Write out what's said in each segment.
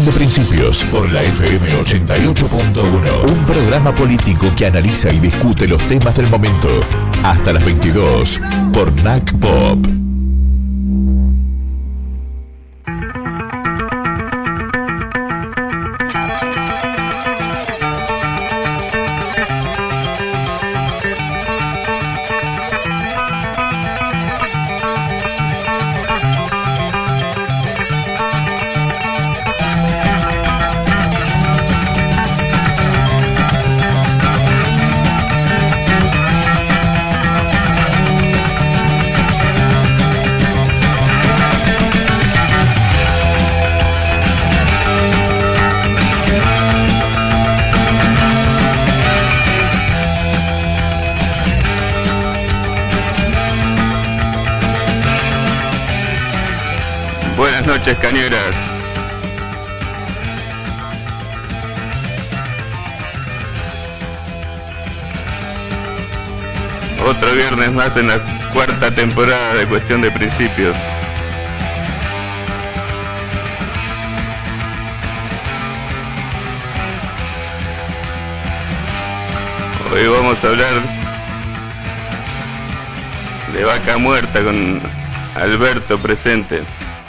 Cuestión de Principios por la FM 88.1. Un programa político que analiza y discute los temas del momento. Hasta las 22 por NAC Pop. Buenas noches, cañeras. Otro viernes más en la cuarta temporada de Cuestión de Principios. Hoy vamos a hablar de Vaca Muerta con Alberto presente.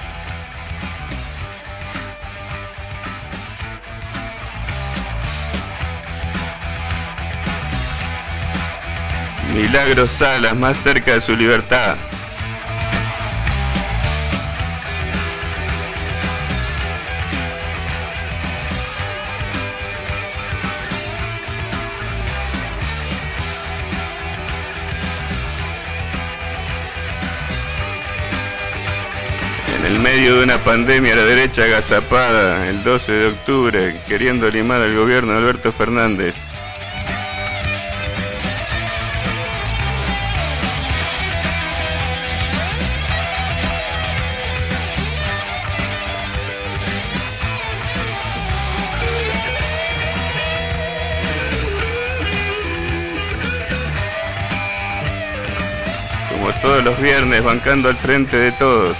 Milagros Salas, más cerca de su libertad. En el medio de una pandemia, la derecha agazapada el 12 de octubre, queriendo limar al gobierno de Alberto Fernández. Como todos los viernes, bancando al frente de todos.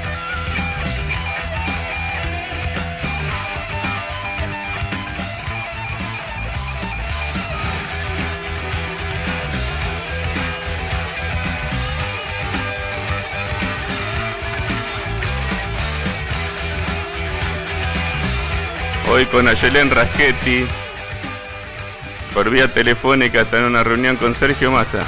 Hoy con Ayelén Raschetti, por vía telefónica, está en una reunión con Sergio Massa.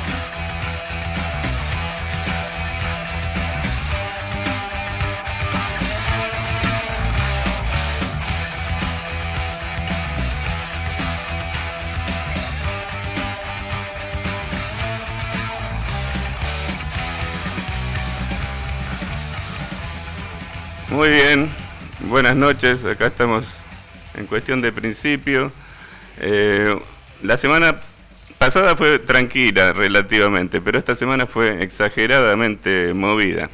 Muy bien, buenas noches, acá estamos en Cuestión de Principio. La semana pasada fue tranquila relativamente, pero esta semana fue exageradamente movida.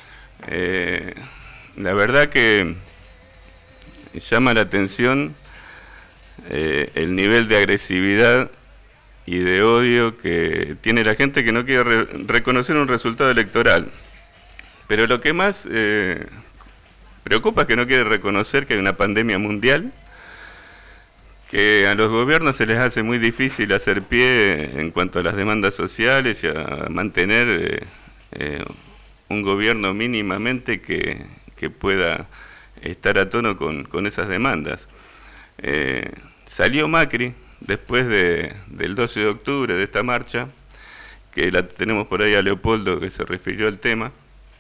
La verdad que llama la atención el nivel de agresividad y de odio que tiene la gente que no quiere reconocer un resultado electoral. Pero lo que más preocupa es que no quiere reconocer que hay una pandemia mundial, que a los gobiernos se les hace muy difícil hacer pie en cuanto a las demandas sociales y a mantener un gobierno mínimamente que pueda estar a tono con esas demandas. Salió Macri después del 12 de octubre de esta marcha, que la tenemos por ahí a Leopoldo que se refirió al tema,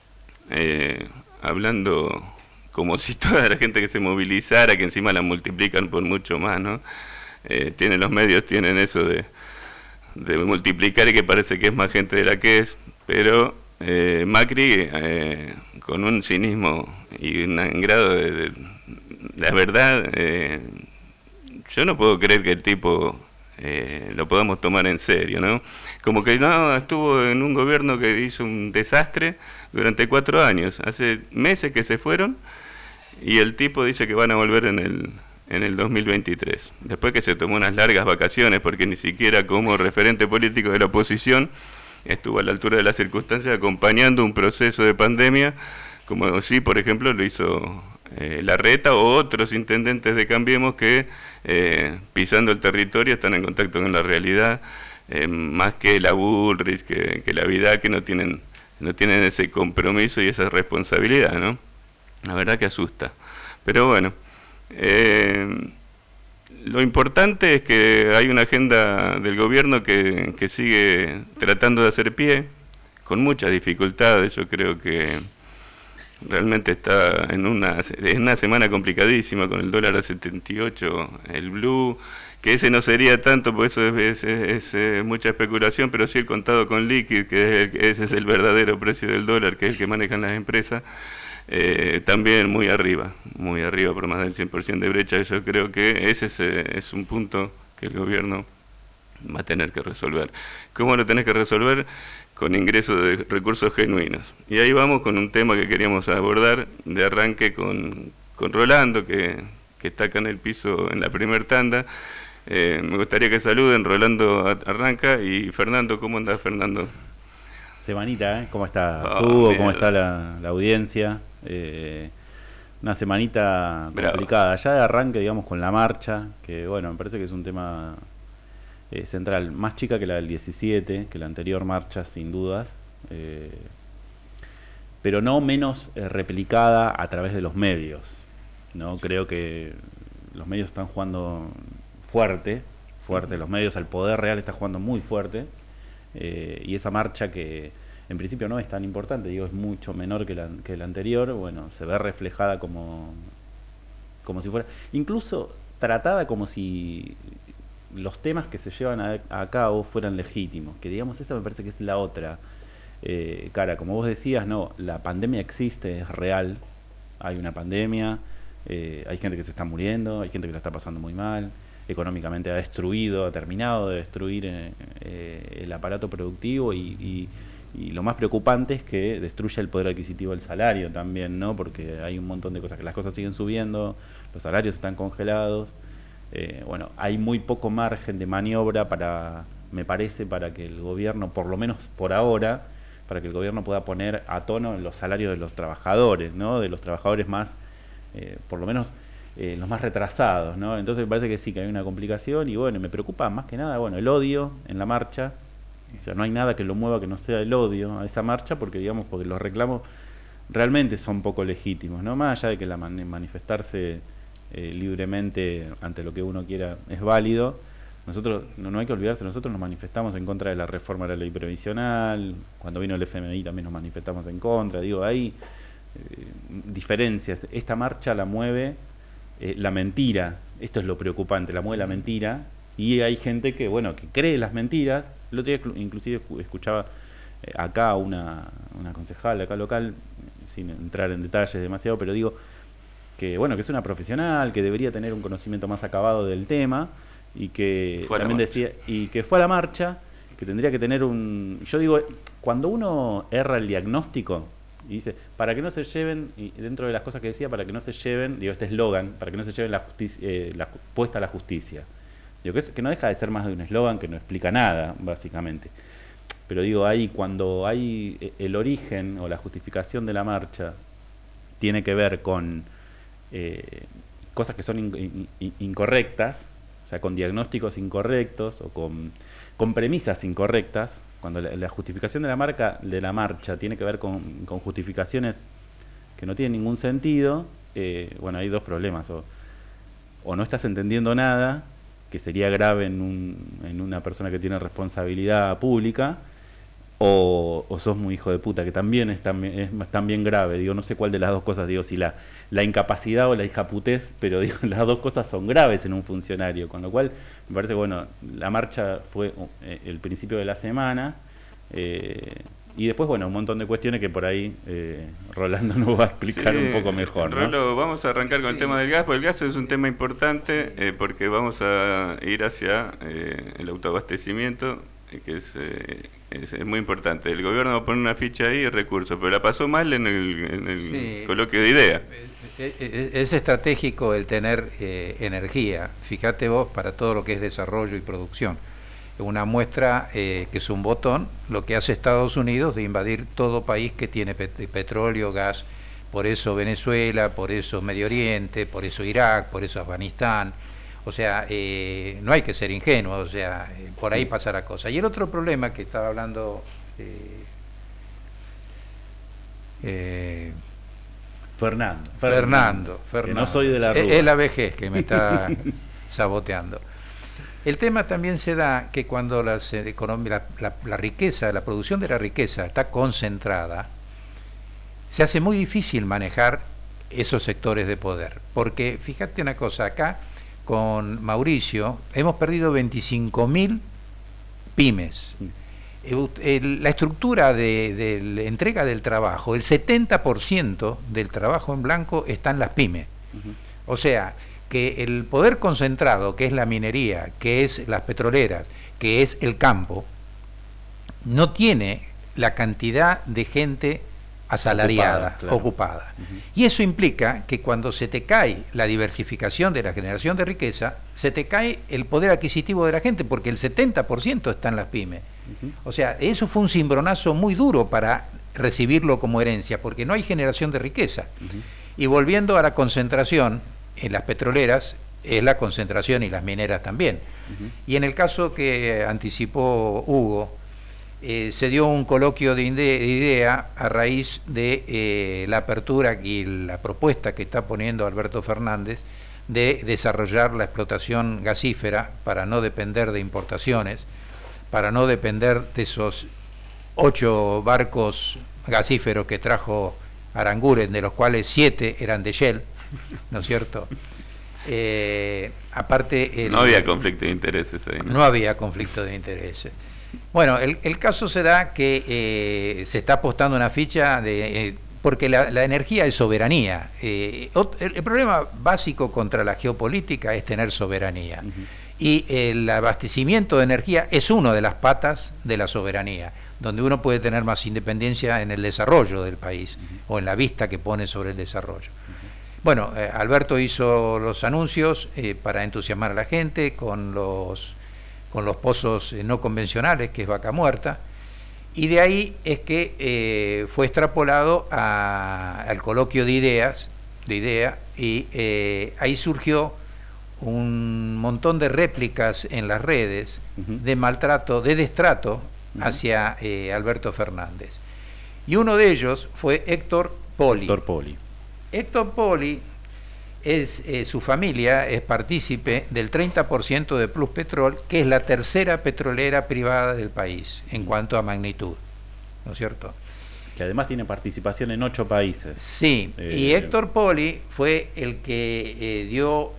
hablando como si toda la gente que se movilizara, que encima la multiplican por mucho más, ¿no? Tienen los medios, tienen eso de multiplicar y que parece que es más gente de la que es, pero Macri, con un cinismo y un grado de la verdad, yo no puedo creer que el tipo lo podamos tomar en serio, ¿no? Como que no, estuvo en un gobierno que hizo un desastre durante 4 años, hace meses que se fueron, y el tipo dice que van a volver en el 2023, después que se tomó unas largas vacaciones, porque ni siquiera como referente político de la oposición estuvo a la altura de las circunstancias acompañando un proceso de pandemia, como sí, por ejemplo, lo hizo Larreta o otros intendentes de Cambiemos que pisando el territorio están en contacto con la realidad, más que la Bullrich, que la Vidal, que no tienen ese compromiso y esa responsabilidad, ¿no? La verdad que asusta. Pero bueno, lo importante es que hay una agenda del gobierno que sigue tratando de hacer pie, con muchas dificultades. Yo creo que realmente está en una semana complicadísima, con el dólar a 78, el blue, que ese no sería tanto, porque eso es mucha especulación, pero sí el contado con liquid, ese es el verdadero precio del dólar, que es el que manejan las empresas, también muy arriba por más del 100% de brecha. Yo creo que ese es un punto que el gobierno va a tener que resolver. ¿Cómo lo tenés que resolver? Con ingresos de recursos genuinos. Y ahí vamos con un tema que queríamos abordar de arranque con Rolando, que está acá en el piso en la primer tanda. Me gustaría que saluden. Rolando arranca. Y Fernando, ¿cómo andás, Fernando? Semanita, ¿cómo está Hugo? ¿Cómo está la audiencia? Una semanita complicada. Ya de arranque, digamos, con la marcha, que bueno, me parece que es un tema central, más chica que la del 17, que la anterior marcha, sin dudas, pero no menos replicada a través de los medios, ¿no? Creo que los medios están jugando fuerte, los medios, al poder real está jugando muy fuerte, y esa marcha que en principio no es tan importante, digo, es mucho menor que la anterior, bueno, se ve reflejada como si fuera, incluso tratada como si los temas que se llevan a cabo fueran legítimos, que digamos, esa me parece que es la otra cara. Como vos decías, no, la pandemia existe, es real, hay una pandemia, hay gente que se está muriendo, hay gente que la está pasando muy mal, económicamente ha terminado de destruir el aparato productivo y lo más preocupante es que destruye el poder adquisitivo del salario también, ¿no? Porque hay un montón de cosas, que las cosas siguen subiendo, los salarios están congelados. Bueno, hay muy poco margen de maniobra me parece, para que el gobierno, por lo menos por ahora, para que el gobierno pueda poner a tono los salarios de los trabajadores, ¿no? De los trabajadores más, por lo menos los más retrasados, ¿no? Entonces me parece que sí, que hay una complicación y bueno, me preocupa más que nada, bueno, el odio en la marcha. O sea, no hay nada que lo mueva que no sea el odio a esa marcha, porque los reclamos realmente son poco legítimos, ¿no? Más allá de que manifestarse libremente ante lo que uno quiera es válido. Nosotros, no hay que olvidarse, nosotros nos manifestamos en contra de la reforma de la ley previsional, cuando vino el FMI también nos manifestamos en contra, digo, hay diferencias. Esta marcha la mueve la mentira, esto es lo preocupante, la mueve la mentira, y hay gente que, bueno, que cree las mentiras. El otro día inclusive escuchaba acá una concejal acá local, sin entrar en detalles demasiado, pero digo que bueno, que es una profesional, que debería tener un conocimiento más acabado del tema, y que también decía, y que fue a la marcha, que tendría que tener yo digo, cuando uno erra el diagnóstico y dice, para que no se lleven, y dentro de las cosas que decía, para que no se lleven, digo, este eslogan, para que no se lleven la puesta a la justicia. Digo, que no deja de ser más de un eslogan que no explica nada, básicamente. Pero digo, ahí cuando hay el origen o la justificación de la marcha tiene que ver con cosas que son incorrectas, o sea, con diagnósticos incorrectos o con premisas incorrectas, cuando la justificación de la marcha tiene que ver con justificaciones que no tienen ningún sentido, bueno, hay dos problemas, o no estás entendiendo nada, que sería grave en una persona que tiene responsabilidad pública, o sos muy hijo de puta, que también es también grave. Digo, no sé cuál de las dos cosas, digo, si la incapacidad o la hijaputez, pero digo, las dos cosas son graves en un funcionario, con lo cual me parece que bueno, la marcha fue el principio de la semana, y después, bueno, un montón de cuestiones que por ahí Rolando nos va a explicar un poco mejor, ¿no? Rolo, vamos a arrancar con el tema del gas, porque el gas es un tema importante, porque vamos a ir hacia el autoabastecimiento, que es muy importante. El gobierno va a poner una ficha ahí y recursos, pero la pasó mal en el coloquio de ideas. Es estratégico el tener energía, fíjate vos, para todo lo que es desarrollo y producción. Una muestra que es un botón, lo que hace Estados Unidos de invadir todo país que tiene petróleo, gas, por eso Venezuela, por eso Medio Oriente, por eso Irak, por eso Afganistán. O sea, no hay que ser ingenuo, o sea, por ahí pasa la cosa. Y el otro problema que estaba hablando Fernando. Que no soy de la Rúa. Es la vejez que me está saboteando. El tema también se da que cuando la riqueza, la producción de la riqueza está concentrada, se hace muy difícil manejar esos sectores de poder. Porque fíjate una cosa, acá con Mauricio hemos perdido 25.000 pymes. La estructura de la entrega del trabajo, el 70% del trabajo en blanco está en las pymes. O sea, que el poder concentrado, que es la minería, que es las petroleras, que es el campo, no tiene la cantidad de gente asalariada, ocupada. Y eso implica que cuando se te cae la diversificación de la generación de riqueza, se te cae el poder adquisitivo de la gente, porque el 70% está en las pymes. O sea, eso fue un cimbronazo muy duro para recibirlo como herencia, porque no hay generación de riqueza. Y volviendo a la concentración, en las petroleras es la concentración y las mineras también. Y en el caso que anticipó Hugo, se dio un coloquio de idea a raíz de la apertura y la propuesta que está poniendo Alberto Fernández de desarrollar la explotación gasífera para no depender de importaciones, para no depender de esos 8 barcos gasíferos que trajo Aranguren, de los cuales 7 eran de Shell, ¿no es cierto? Aparte... no había conflicto de intereses ahí, ¿no? No había conflicto de intereses. Bueno, el caso se da que se está apostando una ficha de... porque la energía es soberanía. El problema básico contra la geopolítica es tener soberanía. Y el abastecimiento de energía es una de las patas de la soberanía, donde uno puede tener más independencia en el desarrollo del país o en la vista que pone sobre el desarrollo. Bueno, Alberto hizo los anuncios para entusiasmar a la gente con los pozos no convencionales, que es Vaca Muerta, y de ahí es que fue extrapolado al coloquio de idea, y ahí surgió un montón de réplicas en las redes de maltrato, de destrato hacia Alberto Fernández. Y uno de ellos fue Héctor Poli. Héctor Poli su familia es partícipe del 30% de Pluspetrol, que es la tercera petrolera privada del país en cuanto a magnitud, ¿no es cierto? Que además tiene participación en 8 países. Sí, y Héctor Poli fue el que dio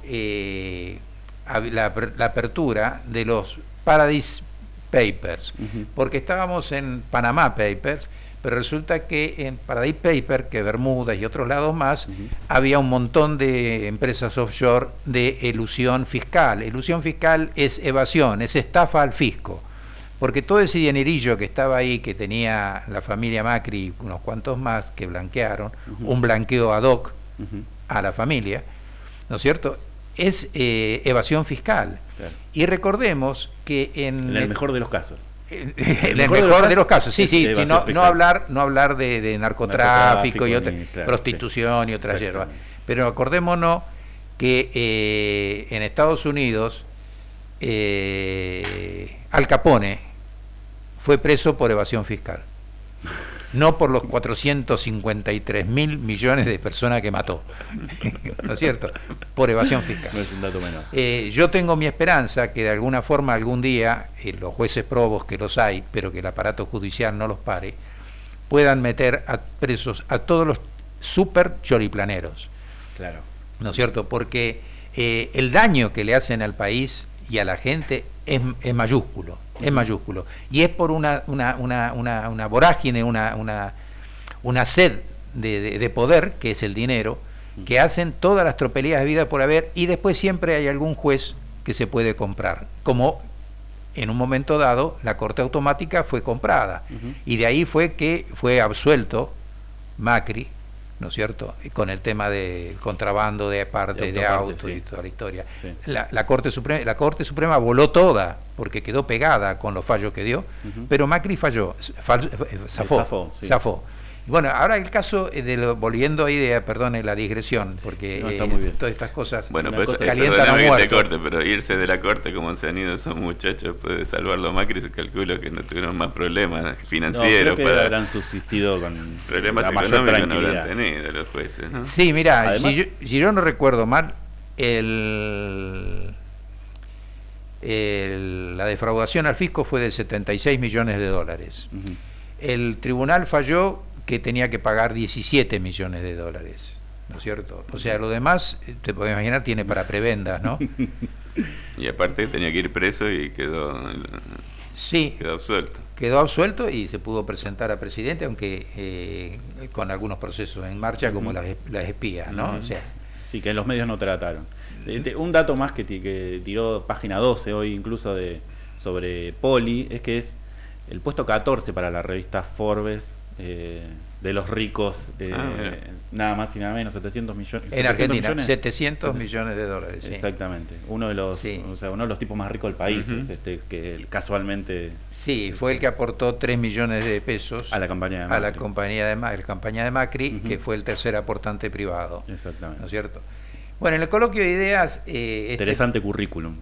la apertura de los Paradise Papers, porque estábamos en Panama Papers, pero resulta que en Paradise Paper, que Bermudas y otros lados más, había un montón de empresas offshore de elusión fiscal. Elusión fiscal es evasión, es estafa al fisco, porque todo ese dinerillo que estaba ahí, que tenía la familia Macri y unos cuantos más que blanquearon, un blanqueo ad hoc a la familia, ¿no es cierto?, es evasión fiscal. Claro. Y recordemos que en el mejor de los casos. En el mejor de los casos, sí, no hablar de narcotráfico y otra prostitución y otras hierbas. Pero acordémonos que en Estados Unidos Al Capone fue preso por evasión fiscal, no por los 453.000 millones de personas que mató, ¿no es cierto?, por evasión fiscal. No es un dato menor. Yo tengo mi esperanza que de alguna forma algún día los jueces probos, que los hay, pero que el aparato judicial no los pare, puedan meter a presos a todos los super choriplaneros. Claro. ¿No es cierto? Porque el daño que le hacen al país y a la gente es mayúsculo. Es mayúsculo. Y es por una vorágine, una sed de poder, que es el dinero, que hacen todas las tropelías de vida por haber, y después siempre hay algún juez que se puede comprar. Como en un momento dado la Corte Automática fue comprada. Y de ahí fue que fue absuelto Macri, ¿no es cierto?, con el tema del contrabando de parte de autos, sí, y toda la historia. Sí. La Corte Suprema voló toda, porque quedó pegada con los fallos que dio, pero Macri zafó. Bueno, ahora el caso volviendo a idea, perdone la digresión, porque No, está muy bien. todas estas cosas Bueno, pues calientan a perdóname que te muerto. corte, pero irse de la corte como se han ido esos muchachos puede salvarlo Macri, se calcula que no tuvieron más problemas No, financieros, creo que habrán subsistido con problemas la mayor económicos no tranquilidad. habrán tenido los jueces, ¿no? Sí, mira, Además- si yo no recuerdo mal, la defraudación al fisco fue de 76 millones de dólares. Ujú. El tribunal falló que tenía que pagar 17 millones de dólares, ¿no es cierto? O sea, lo demás, te puedes imaginar, tiene para prebendas, ¿no? Y aparte tenía que ir preso y Sí, quedó absuelto. quedó absuelto y se pudo presentar a presidente, aunque con algunos procesos en marcha, como las espías, ¿no? O sea, Sí, que los medios no trataron. Un dato más que tiró página 12 hoy incluso sobre Poli, es que es el puesto 14 para la revista Forbes de los ricos, Mira. nada más y nada menos, 700 millones. en Argentina, millones. 700 millones de dólares. Sí. Exactamente. Uno de los, Sí. o sea, uno de los tipos más ricos del país, Ujú. es que casualmente Sí, fue el que aportó 3 millones de pesos a la campaña de a Macri. la campaña de Macri, Ujú. que fue el tercer aportante privado, Exactamente. ¿no es cierto? Bueno, en el coloquio de ideas... Interesante currículum.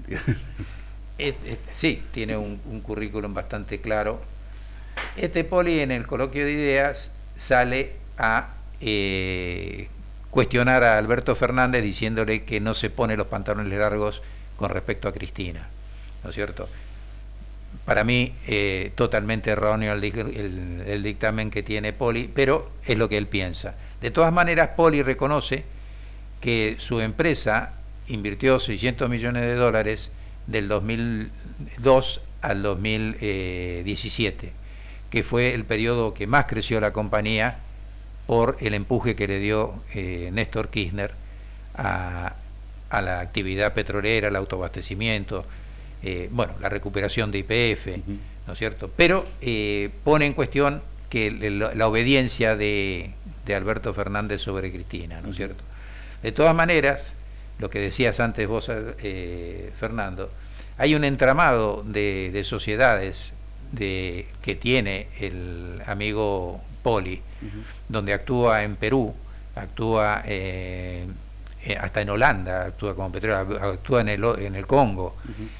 sí, tiene un currículum bastante claro. Poli en el coloquio de ideas sale a cuestionar a Alberto Fernández diciéndole que no se pone los pantalones largos con respecto a Cristina, ¿no es cierto? Para mí, totalmente erróneo el dictamen que tiene Poli, pero es lo que él piensa. De todas maneras, Poli reconoce que su empresa invirtió 600 millones de dólares del 2002 al 2017, que fue el periodo que más creció la compañía por el empuje que le dio Néstor Kirchner a la actividad petrolera, el autoabastecimiento, bueno, la recuperación de YPF, Ujú. ¿no es cierto? Pero pone en cuestión que la obediencia de Alberto Fernández sobre Cristina, ¿no es cierto? De todas maneras, lo que decías antes vos, Fernando, hay un entramado de sociedades que tiene el amigo Poli, donde actúa en Perú, actúa hasta en Holanda, actúa como petróleo, actúa en el Congo,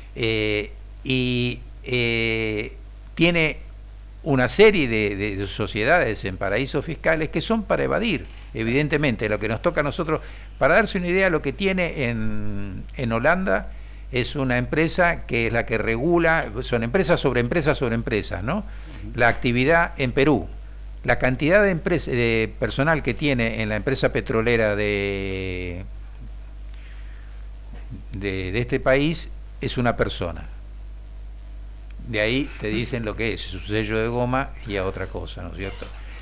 y tiene una serie de sociedades en paraísos fiscales que son para evadir, evidentemente. Lo que nos toca a nosotros, para darse una idea, lo que tiene en Holanda es una empresa que es la que regula, son empresas sobre empresas sobre empresas, ¿no? La actividad en Perú, la cantidad de personal que tiene en la empresa petrolera de este país es una persona. De ahí te dicen lo que es su sello de goma y a otra cosa, ¿no es cierto?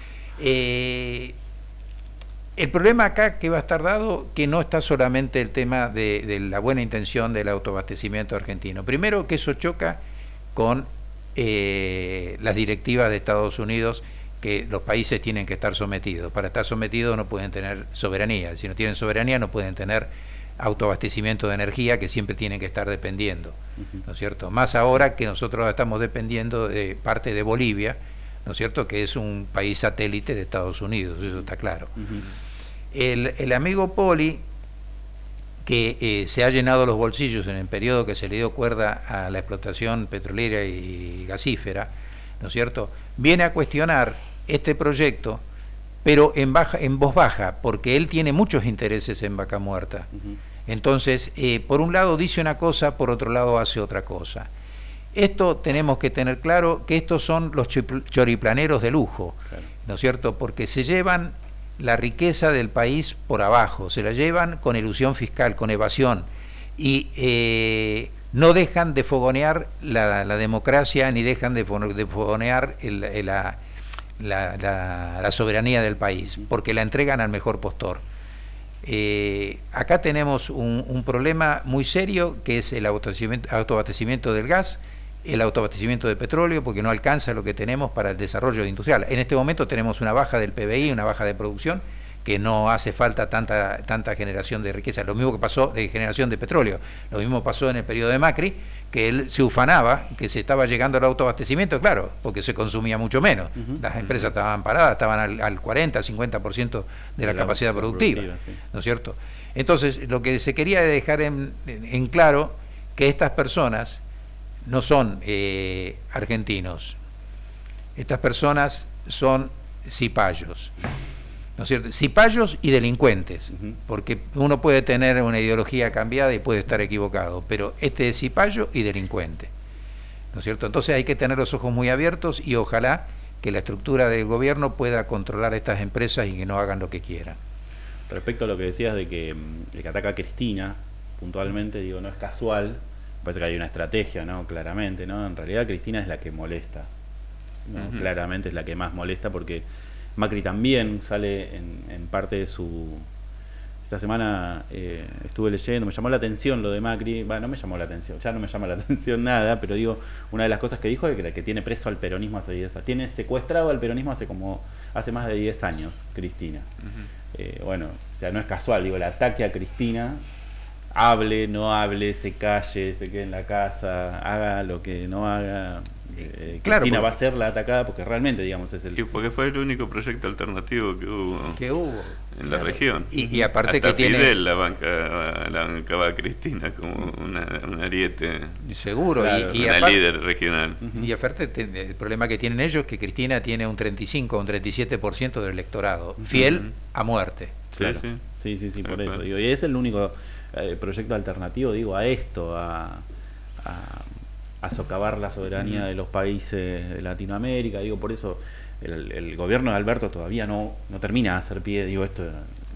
El problema acá que va a estar dado, que no está solamente el tema de la buena intención del autoabastecimiento argentino. Primero, que eso choca con las directivas de Estados Unidos, que los países tienen que estar sometidos. Para estar sometidos no pueden tener soberanía. Si no tienen soberanía no pueden tener autoabastecimiento de energía, que siempre tienen que estar dependiendo, ¿no es cierto? Más ahora que nosotros estamos dependiendo de parte de Bolivia, ¿no es cierto?, que es un país satélite de Estados Unidos, eso está claro. El amigo Poli, que se ha llenado los bolsillos en el periodo que se le dio cuerda a la explotación petrolera y gasífera, ¿no es cierto?, viene a cuestionar este proyecto, pero en voz baja, porque él tiene muchos intereses en Vaca Muerta. Entonces, por un lado dice una cosa, por otro lado hace otra cosa. Esto tenemos que tener claro que estos son los choriplaneros de lujo, Claro. ¿no es cierto?, porque se llevan la riqueza del país por abajo, se la llevan con elusión fiscal, con evasión, y no dejan de fogonear la democracia, ni dejan de fogonear la soberanía del país, porque la entregan al mejor postor. Acá tenemos un problema muy serio, que es el autoabastecimiento del gas, el autoabastecimiento de petróleo, porque no alcanza lo que tenemos para el desarrollo industrial. En este momento tenemos una baja del PBI, una baja de producción, que no hace falta tanta generación de riqueza. Lo mismo que pasó de generación de petróleo, lo mismo pasó en el periodo de Macri, que él se ufanaba que se estaba llegando al autoabastecimiento, claro, porque se consumía mucho menos. Las empresas estaban paradas, estaban al 40, 50% de la capacidad productiva, sí. ¿No es cierto? Entonces, lo que se quería dejar en claro, que estas personas no son argentinos, estas personas son cipayos, ¿no es cierto? Cipayos y delincuentes, porque uno puede tener una ideología cambiada y puede estar equivocado, pero este es cipayo y delincuente, ¿no es cierto? Entonces hay que tener los ojos muy abiertos y ojalá que la estructura del gobierno pueda controlar estas empresas y que no hagan lo que quieran. Respecto a lo que decías de que el que ataca a Cristina, puntualmente, digo, no es casual, parece que hay una estrategia, ¿no? Claramente, ¿no? En realidad Cristina es la que molesta, ¿no? Claramente es la que más molesta, porque Macri también sale en parte de su... Esta semana estuve leyendo, me llamó la atención lo de Macri, bueno, no me llamó la atención, ya no me llama la atención nada, pero digo, una de las cosas que dijo es que tiene preso al peronismo hace 10 años, tiene secuestrado al peronismo hace más de 10 años, Cristina. Bueno, o sea, no es casual, digo, el ataque a Cristina, hable, no hable, se calle, se quede en la casa, haga lo que no haga... Claro, Cristina va a ser la atacada porque realmente, digamos, es el... Y porque fue el único proyecto alternativo que hubo en la región. Y aparte hasta que Fidel tiene... la bancaba a Cristina como un ariete, seguro, claro, y una aparte, líder regional. Y aparte el problema que tienen ellos es que Cristina tiene un 35 o un 37% del electorado, fiel a muerte. Claro. Sí, por eso. Digo, y es el único proyecto alternativo, digo, a esto, a socavar la soberanía de los países de Latinoamérica, digo, por eso el gobierno de Alberto todavía no termina de hacer pie, digo, esto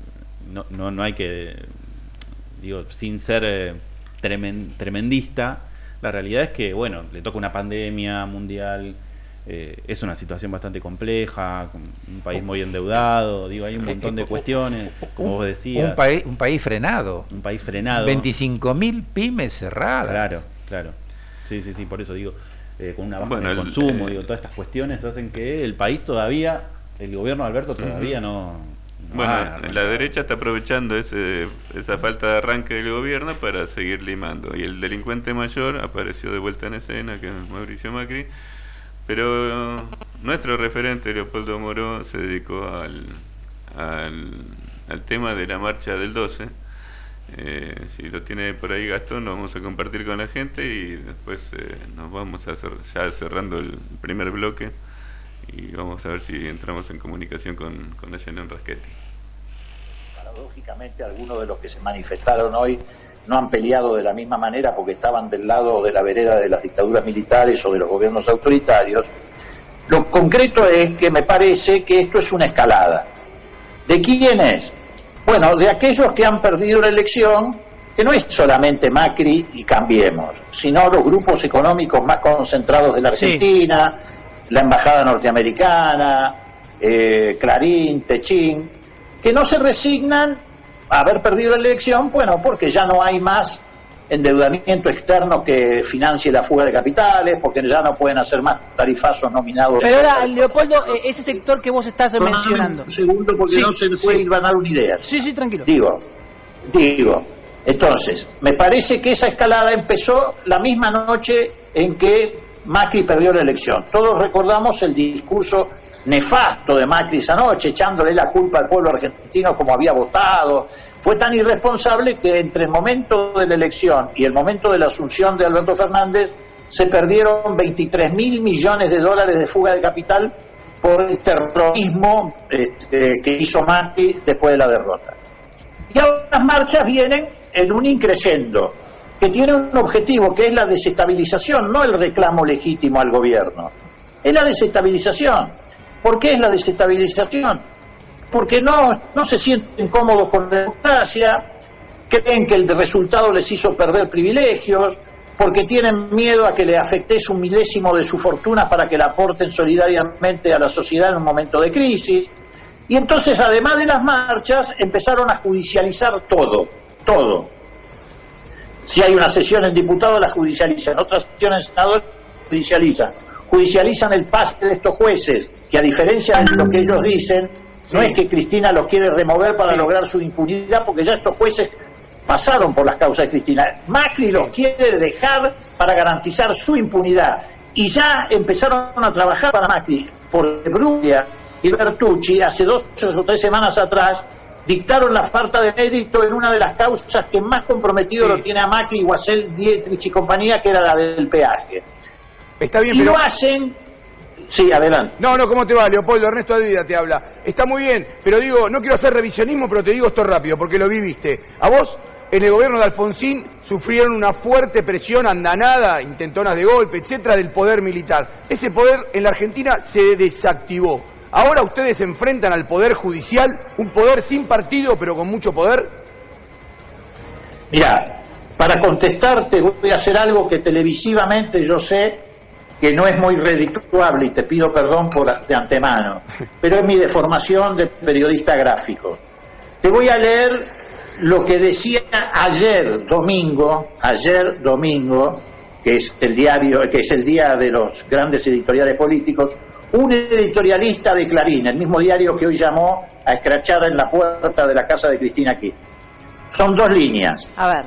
no hay que, digo, sin ser tremendista, la realidad es que, bueno, le toca una pandemia mundial, es una situación bastante compleja, un país muy endeudado, digo, hay un montón de cuestiones, como vos decías. Un país frenado. Un país frenado. 25.000 pymes cerradas. Claro. Sí, por eso digo, con una baja de consumo, digo, todas estas cuestiones hacen que el país todavía, el gobierno de Alberto todavía no bueno, la derecha está aprovechando esa falta de arranque del gobierno para seguir limando, y el delincuente mayor apareció de vuelta en escena, que es Mauricio Macri, pero nuestro referente Leopoldo Moró se dedicó al tema de la marcha del 12. Si lo tiene por ahí Gastón, lo vamos a compartir con la gente y después nos vamos a hacer, ya cerrando el primer bloque, y vamos a ver si entramos en comunicación con Ayelen Raschetti. Paradójicamente, algunos de los que se manifestaron hoy no han peleado de la misma manera porque estaban del lado de la vereda de las dictaduras militares o de los gobiernos autoritarios. Lo concreto es que me parece que esto es una escalada. ¿De quién es? Bueno, de aquellos que han perdido la elección, que no es solamente Macri y Cambiemos, sino los grupos económicos más concentrados de la Argentina, la Embajada Norteamericana, Clarín, Techín, que no se resignan a haber perdido la elección, bueno, porque ya no hay más endeudamiento externo que financie la fuga de capitales, porque ya no pueden hacer más tarifazos nominados. Pero ahora, Leopoldo, ese sector que vos estás mencionando. Un segundo, porque no se puede ir a dar una idea. Sí, tranquilo. Digo, entonces, me parece que esa escalada empezó la misma noche en que Macri perdió la elección. Todos recordamos el discurso nefasto de Macri esa noche, echándole la culpa al pueblo argentino como había votado. Fue tan irresponsable que entre el momento de la elección y el momento de la asunción de Alberto Fernández se perdieron 23.000 millones de dólares de fuga de capital por el terrorismo que hizo Macri después de la derrota. Y ahora las marchas vienen en un increscendo que tiene un objetivo, que es la desestabilización, no el reclamo legítimo al gobierno. Es la desestabilización. ¿Por qué es la desestabilización? Porque no se sienten cómodos con la democracia, creen que el resultado les hizo perder privilegios, porque tienen miedo a que le afectes un milésimo de su fortuna para que la aporten solidariamente a la sociedad en un momento de crisis. Y entonces, además de las marchas, empezaron a judicializar todo. Si hay una sesión en diputados, la judicializan, otras sesiones en senadores, judicializan el pase de estos jueces, que a diferencia de lo que ellos dicen, No es que Cristina los quiere remover para lograr su impunidad, porque ya estos jueces pasaron por las causas de Cristina. Macri los quiere dejar para garantizar su impunidad. Y ya empezaron a trabajar para Macri. Por Bruglia y Bertucci, hace 2 o 3 semanas atrás, dictaron la falta de mérito en una de las causas que más comprometido lo tiene a Macri, Guasel, Dietrich y compañía, que era la del peaje. Está bien, Y pero... lo hacen... Sí, adelante. No, ¿cómo te va, Leopoldo? Ernesto Advida te habla. Está muy bien, pero digo, no quiero hacer revisionismo, pero te digo esto rápido, porque lo viviste. A vos, en el gobierno de Alfonsín, sufrieron una fuerte presión, andanada, intentonas de golpe, etcétera, del poder militar. Ese poder en la Argentina se desactivó. Ahora ustedes se enfrentan al poder judicial, un poder sin partido, pero con mucho poder. Mira, para contestarte voy a hacer algo que televisivamente yo sé que no es muy redituable y te pido perdón de antemano, pero es mi deformación de periodista gráfico. Te voy a leer lo que decía ayer domingo, que es el día de los grandes editoriales políticos, un editorialista de Clarín, el mismo diario que hoy llamó a escrachar en la puerta de la casa de Cristina Kirchner. Son 2 líneas. A ver.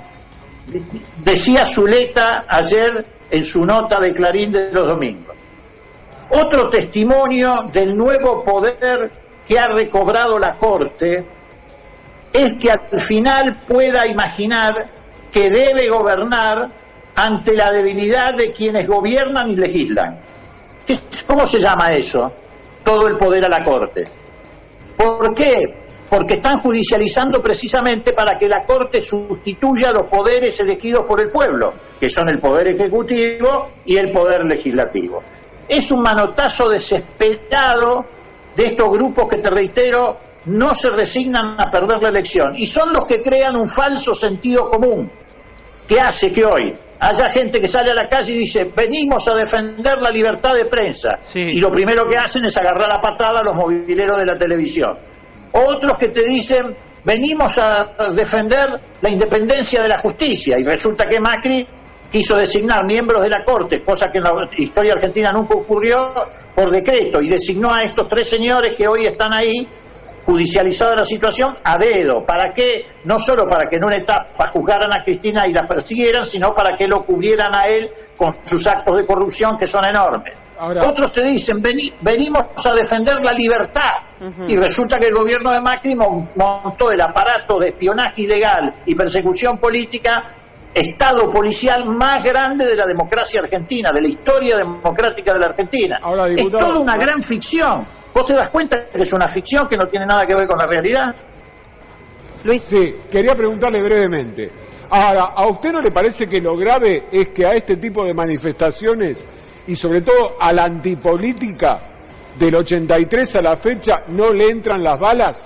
Decía Zuleta ayer en su nota de Clarín de los domingos: otro testimonio del nuevo poder que ha recobrado la Corte es que al final pueda imaginar que debe gobernar ante la debilidad de quienes gobiernan y legislan. ¿Cómo se llama eso? Todo el poder a la Corte. ¿Por qué? Porque están judicializando precisamente para que la Corte sustituya los poderes elegidos por el pueblo, que son el poder ejecutivo y el poder legislativo. Es un manotazo desesperado de estos grupos que, te reitero, no se resignan a perder la elección, y son los que crean un falso sentido común que hace que hoy haya gente que sale a la calle y dice: venimos a defender la libertad de prensa, y lo primero que hacen es agarrar a patada a los mobileros de la televisión. Otros que te dicen: venimos a defender la independencia de la justicia, y resulta que Macri quiso designar miembros de la Corte, cosa que en la historia argentina nunca ocurrió, por decreto, y designó a estos 3 señores que hoy están ahí, judicializada la situación, a dedo. ¿Para qué? No solo para que en una etapa juzgaran a Cristina y la persiguieran, sino para que lo cubrieran a él con sus actos de corrupción, que son enormes. Ahora, otros te dicen: venimos a defender la libertad, y resulta que el gobierno de Macri montó el aparato de espionaje ilegal y persecución política, estado policial más grande de la democracia argentina, de la historia democrática de la Argentina. Ahora, diputado, es toda una gran ficción. ¿Vos te das cuenta que es una ficción que no tiene nada que ver con la realidad? Luis. Sí, quería preguntarle brevemente. Ahora, ¿a usted no le parece que lo grave es que a este tipo de manifestaciones, y sobre todo a la antipolítica del 83 a la fecha, no le entran las balas?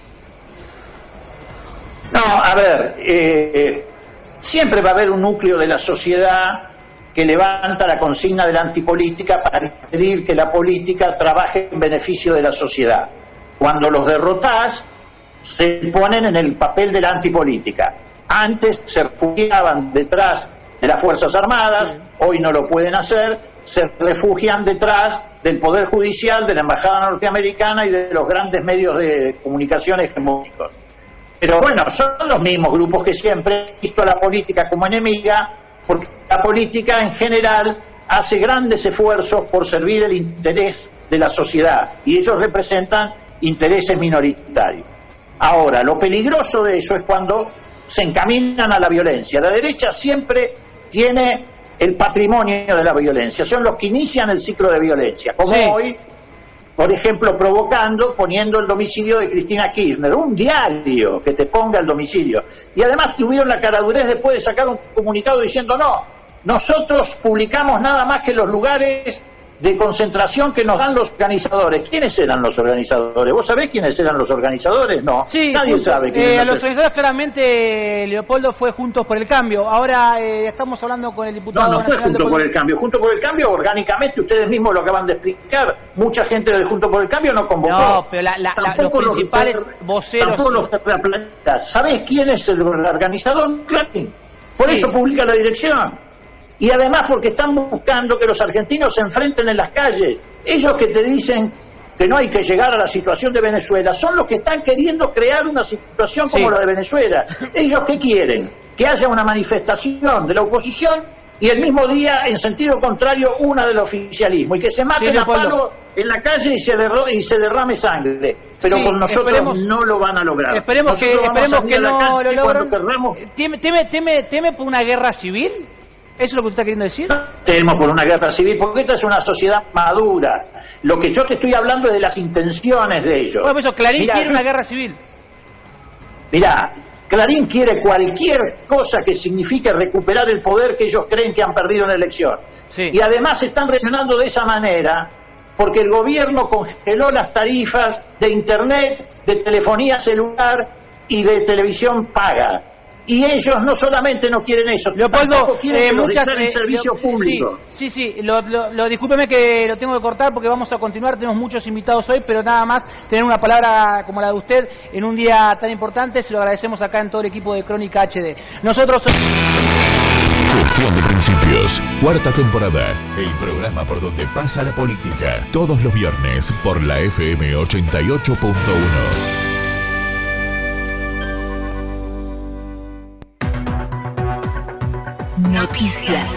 No, a ver, siempre va a haber un núcleo de la sociedad que levanta la consigna de la antipolítica para impedir que la política trabaje en beneficio de la sociedad. Cuando los derrotás, se ponen en el papel de la antipolítica. Antes se refugiaban detrás de las Fuerzas Armadas, hoy no lo pueden hacer, se refugian detrás del Poder Judicial, de la Embajada Norteamericana y de los grandes medios de comunicación hegemónicos. Pero bueno, son los mismos grupos que siempre han visto a la política como enemiga, porque la política en general hace grandes esfuerzos por servir el interés de la sociedad, y ellos representan intereses minoritarios. Ahora, lo peligroso de eso es cuando se encaminan a la violencia. La derecha siempre tiene el patrimonio de la violencia, son los que inician el ciclo de violencia, como hoy, por ejemplo, poniendo el domicilio de Cristina Kirchner, un diario que te ponga el domicilio. Y además tuvieron la caradurez después de sacar un comunicado diciendo: no, nosotros publicamos nada más que los lugares de concentración que nos dan los organizadores. ¿Quiénes eran los organizadores? ¿Vos sabés quiénes eran los organizadores? No, sí, nadie sabe quiénes a eran. los organizadores claramente Leopoldo fue Juntos por el Cambio. Ahora estamos hablando con el diputado. No fue Juntos por el Cambio. Juntos por el Cambio, orgánicamente, ustedes mismos lo acaban de explicar, mucha gente del Juntos por el Cambio no convocó. No, pero los principales voceros... Tampoco los terraplanistas. ¿Sabés quién es el organizador? Clarín. Por eso publica la dirección. Y además porque están buscando que los argentinos se enfrenten en las calles. Ellos que te dicen que no hay que llegar a la situación de Venezuela, son los que están queriendo crear una situación como la de Venezuela. ¿Ellos qué quieren? Que haya una manifestación de la oposición y el mismo día, en sentido contrario, una del oficialismo, y que se maten a palo en la calle y se derrame sangre. Pero con nosotros no lo van a lograr. Esperemos que no lo logren. ¿Teme por una guerra civil? ¿Eso es lo que usted está queriendo decir? No tememos por una guerra civil, porque esta es una sociedad madura. Lo que yo te estoy hablando es de las intenciones de ellos. Bueno, eso, Clarín quiere una guerra civil. Mirá, Clarín quiere cualquier cosa que signifique recuperar el poder que ellos creen que han perdido en la elección. Y además están reaccionando de esa manera porque el gobierno congeló las tarifas de internet, de telefonía celular y de televisión paga. Y ellos no solamente no quieren eso, Leopoldo, quieren que los declaren servicio público. Sí, discúlpeme que lo tengo que cortar porque vamos a continuar, tenemos muchos invitados hoy, pero nada más tener una palabra como la de usted en un día tan importante, se lo agradecemos acá en todo el equipo de Crónica HD. Nosotros... Cuestión de Principios, 4ª temporada, el programa por donde pasa la política, todos los viernes por la FM 88.1. Noticias.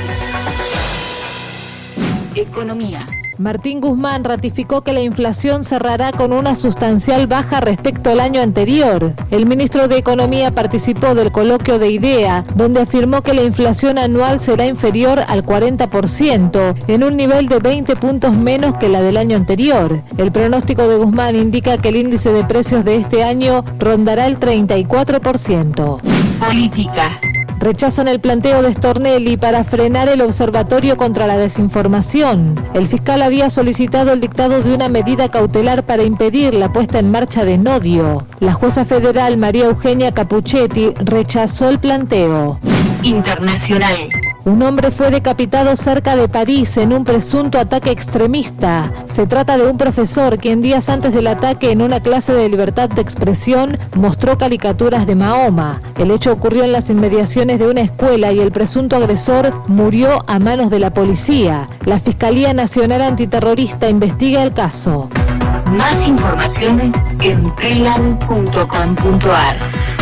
Economía. Martín Guzmán ratificó que la inflación cerrará con una sustancial baja respecto al año anterior. El ministro de Economía participó del coloquio de IDEA, donde afirmó que la inflación anual será inferior al 40%, en un nivel de 20 puntos menos que la del año anterior. El pronóstico de Guzmán indica que el índice de precios de este año rondará el 34%. Política. Rechazan el planteo de Stornelli para frenar el Observatorio contra la Desinformación. El fiscal había solicitado el dictado de una medida cautelar para impedir la puesta en marcha de Nodio. La jueza federal María Eugenia Capuchetti rechazó el planteo. Internacional. Un hombre fue decapitado cerca de París en un presunto ataque extremista. Se trata de un profesor quien días antes del ataque en una clase de libertad de expresión mostró caricaturas de Mahoma. El hecho ocurrió en las inmediaciones de una escuela y el presunto agresor murió a manos de la policía. La Fiscalía Nacional Antiterrorista investiga el caso. Más información en telam.com.ar.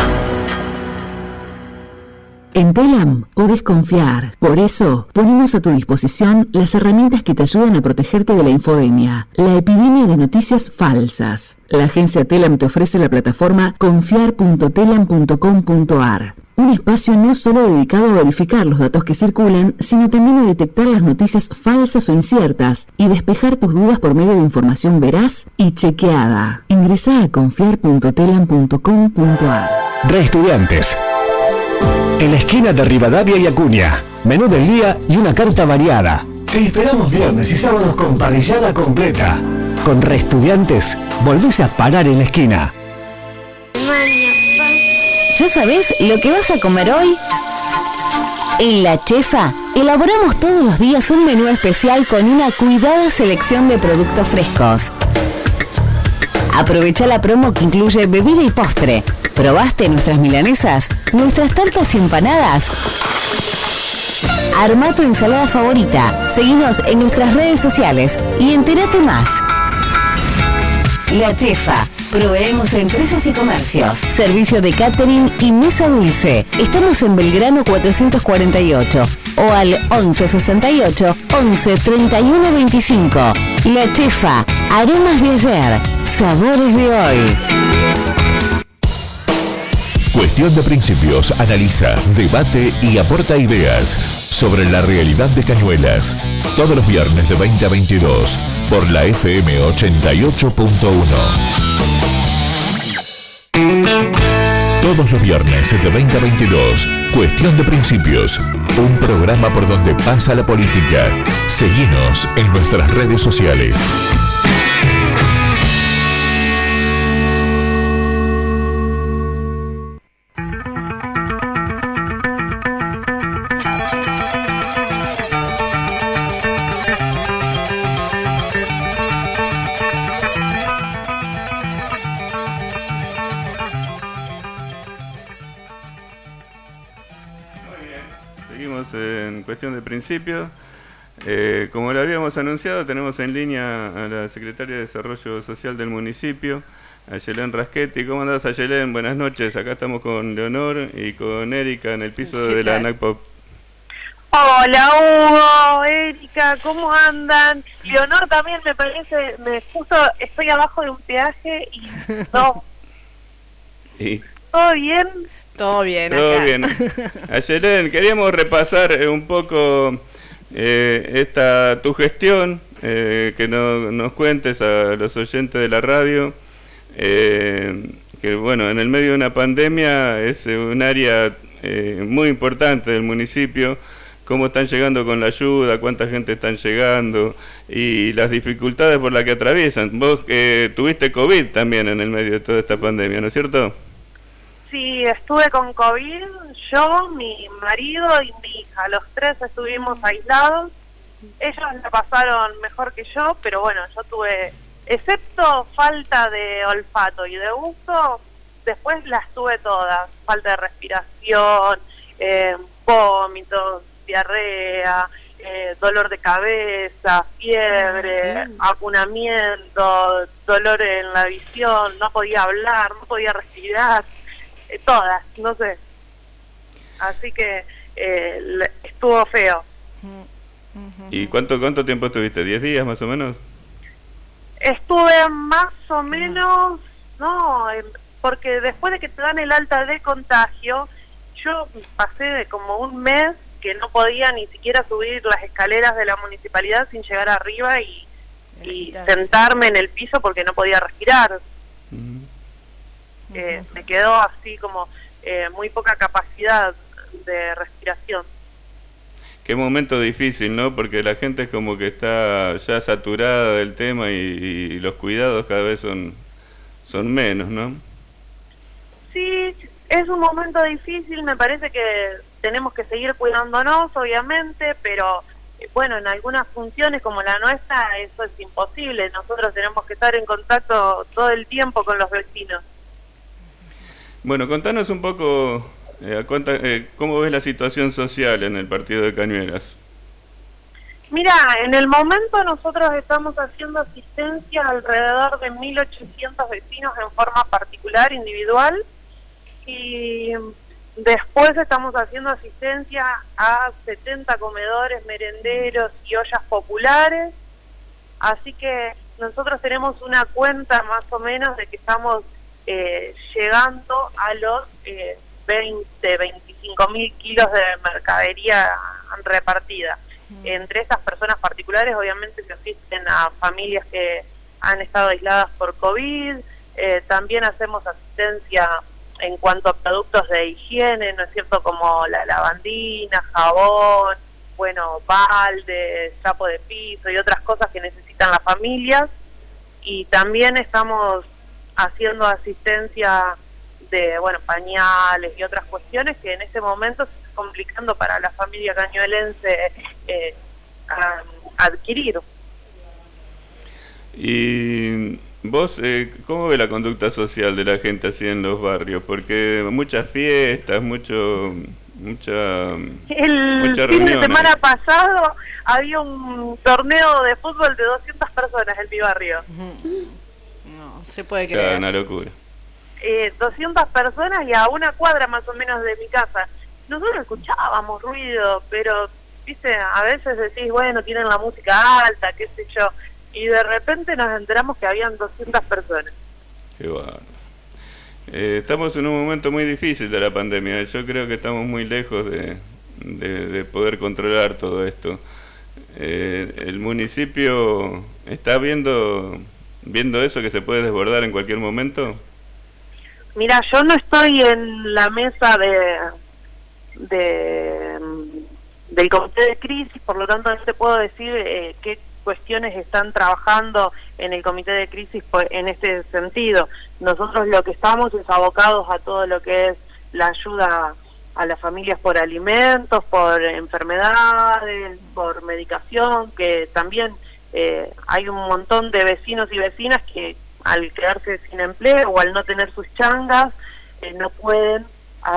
En Telam podés confiar. Por eso, ponemos a tu disposición las herramientas que te ayudan a protegerte de la infodemia, la epidemia de noticias falsas. La agencia Telam te ofrece la plataforma confiar.telam.com.ar. Un espacio no solo dedicado a verificar los datos que circulan, sino también a detectar las noticias falsas o inciertas y despejar tus dudas por medio de información veraz y chequeada. Ingresá a confiar.telam.com.ar. Reestudiantes. En la esquina de Rivadavia y Acuña, menú del día y una carta variada. Te esperamos viernes y sábados con parrillada completa. Con Reestudiantes, volvés a parar en la esquina. ¿Ya sabés lo que vas a comer hoy? En La Chefa, elaboramos todos los días un menú especial con una cuidada selección de productos frescos. Aprovecha la promo que incluye bebida y postre. ¿Probaste nuestras milanesas? ¿Nuestras tartas y empanadas? Arma tu ensalada favorita. Seguinos en nuestras redes sociales y entérate más. La Chefa. Proveemos a empresas y comercios. Servicio de catering y mesa dulce. Estamos en Belgrano 448 o al 1168 11 31 25. La Chefa. Aromas de ayer. Sabores de hoy. Cuestión de Principios analiza, debate y aporta ideas sobre la realidad de Cañuelas. Todos los viernes de 20 a 22 por la FM 88.1. Todos los viernes de 20 a 22, Cuestión de Principios, un programa por donde pasa la política. Seguinos en nuestras redes sociales. En Cuestión de Principios, Como lo habíamos anunciado, tenemos en línea a la Secretaria de Desarrollo Social del municipio, Ayelén Raschetti. ¿Cómo andás, Ayelén? Buenas noches. Acá estamos con Leonor y con Erika en el piso de la ANACPOP. Hola, Hugo, Erika, ¿cómo andan? Leonor también me parece, justo estoy abajo de un peaje y no. ¿Y? ¿Todo bien? Todo bien, todo acá. bien. Ayelén, queríamos repasar un poco tu gestión, que nos cuentes a los oyentes de la radio, que bueno, en el medio de una pandemia es un área muy importante del municipio. ¿Cómo están llegando con la ayuda? ¿Cuánta gente están llegando? Y las dificultades por las que atraviesan. Vos tuviste COVID también en el medio de toda esta pandemia, ¿no es cierto? Sí, estuve con COVID, yo, mi marido y mi hija. Los tres estuvimos aislados. Ellos la pasaron mejor que yo, pero bueno, yo tuve, excepto falta de olfato y de gusto, después las tuve todas. Falta de respiración, vómitos, diarrea, dolor de cabeza, fiebre, acunamiento, dolor en la visión, no podía hablar, no podía respirar, todas, no sé. Así que estuvo feo. ¿Y cuánto tiempo estuviste? ¿10 días más o menos? Estuve más o menos, no, porque después de que te dan el alta de contagio, yo pasé de como un mes que no podía ni siquiera subir las escaleras de la municipalidad sin llegar arriba y sentarme en el piso porque no podía respirar. Me quedó así como muy poca capacidad de respiración. Qué momento difícil, ¿no? Porque la gente es como que está ya saturada del tema y los cuidados cada vez son menos, ¿no? Sí, es un momento difícil, me parece que tenemos que seguir cuidándonos, obviamente, pero bueno, en algunas funciones como la nuestra eso es imposible. Nosotros tenemos que estar en contacto todo el tiempo con los vecinos. Bueno, contanos un poco cómo ves la situación social en el partido de Cañuelas. Mira, en el momento nosotros estamos haciendo asistencia a alrededor de 1.800 vecinos en forma particular, individual, y después estamos haciendo asistencia a 70 comedores, merenderos y ollas populares. Así que nosotros tenemos una cuenta más o menos de que estamos llegando a los 25.000 kilos de mercadería repartida. Entre estas personas particulares obviamente se asisten a familias que han estado aisladas por COVID. También hacemos asistencia en cuanto a productos de higiene, ¿no es cierto?, como la lavandina, jabón, bueno, balde, trapo de piso y otras cosas que necesitan las familias. Y también estamos haciendo asistencia de, bueno, pañales y otras cuestiones que en este momento se está complicando para la familia cañuelense adquirir. Y vos, ¿cómo ves la conducta social de la gente así en los barrios? Porque muchas fiestas, muchas fin de semana pasado había un torneo de fútbol de 200 personas en mi barrio. No, se puede creer. Claro, una locura. 200 personas y a una cuadra más o menos de mi casa. Nosotros escuchábamos ruido, pero, viste, a veces decís, bueno, tienen la música alta, qué sé yo, y de repente nos enteramos que habían 200 personas. Qué bueno. Estamos en un momento muy difícil de la pandemia. Yo creo que estamos muy lejos de poder controlar todo esto. ¿El municipio está viendo eso, que se puede desbordar en cualquier momento? Mira, yo no estoy en la mesa del comité de crisis, por lo tanto no te puedo decir qué cuestiones están trabajando en el comité de crisis en este sentido. Nosotros lo que estamos es abocados a todo lo que es la ayuda a las familias por alimentos, por enfermedades, por medicación, que también hay un montón de vecinos y vecinas que al quedarse sin empleo o al no tener sus changas no pueden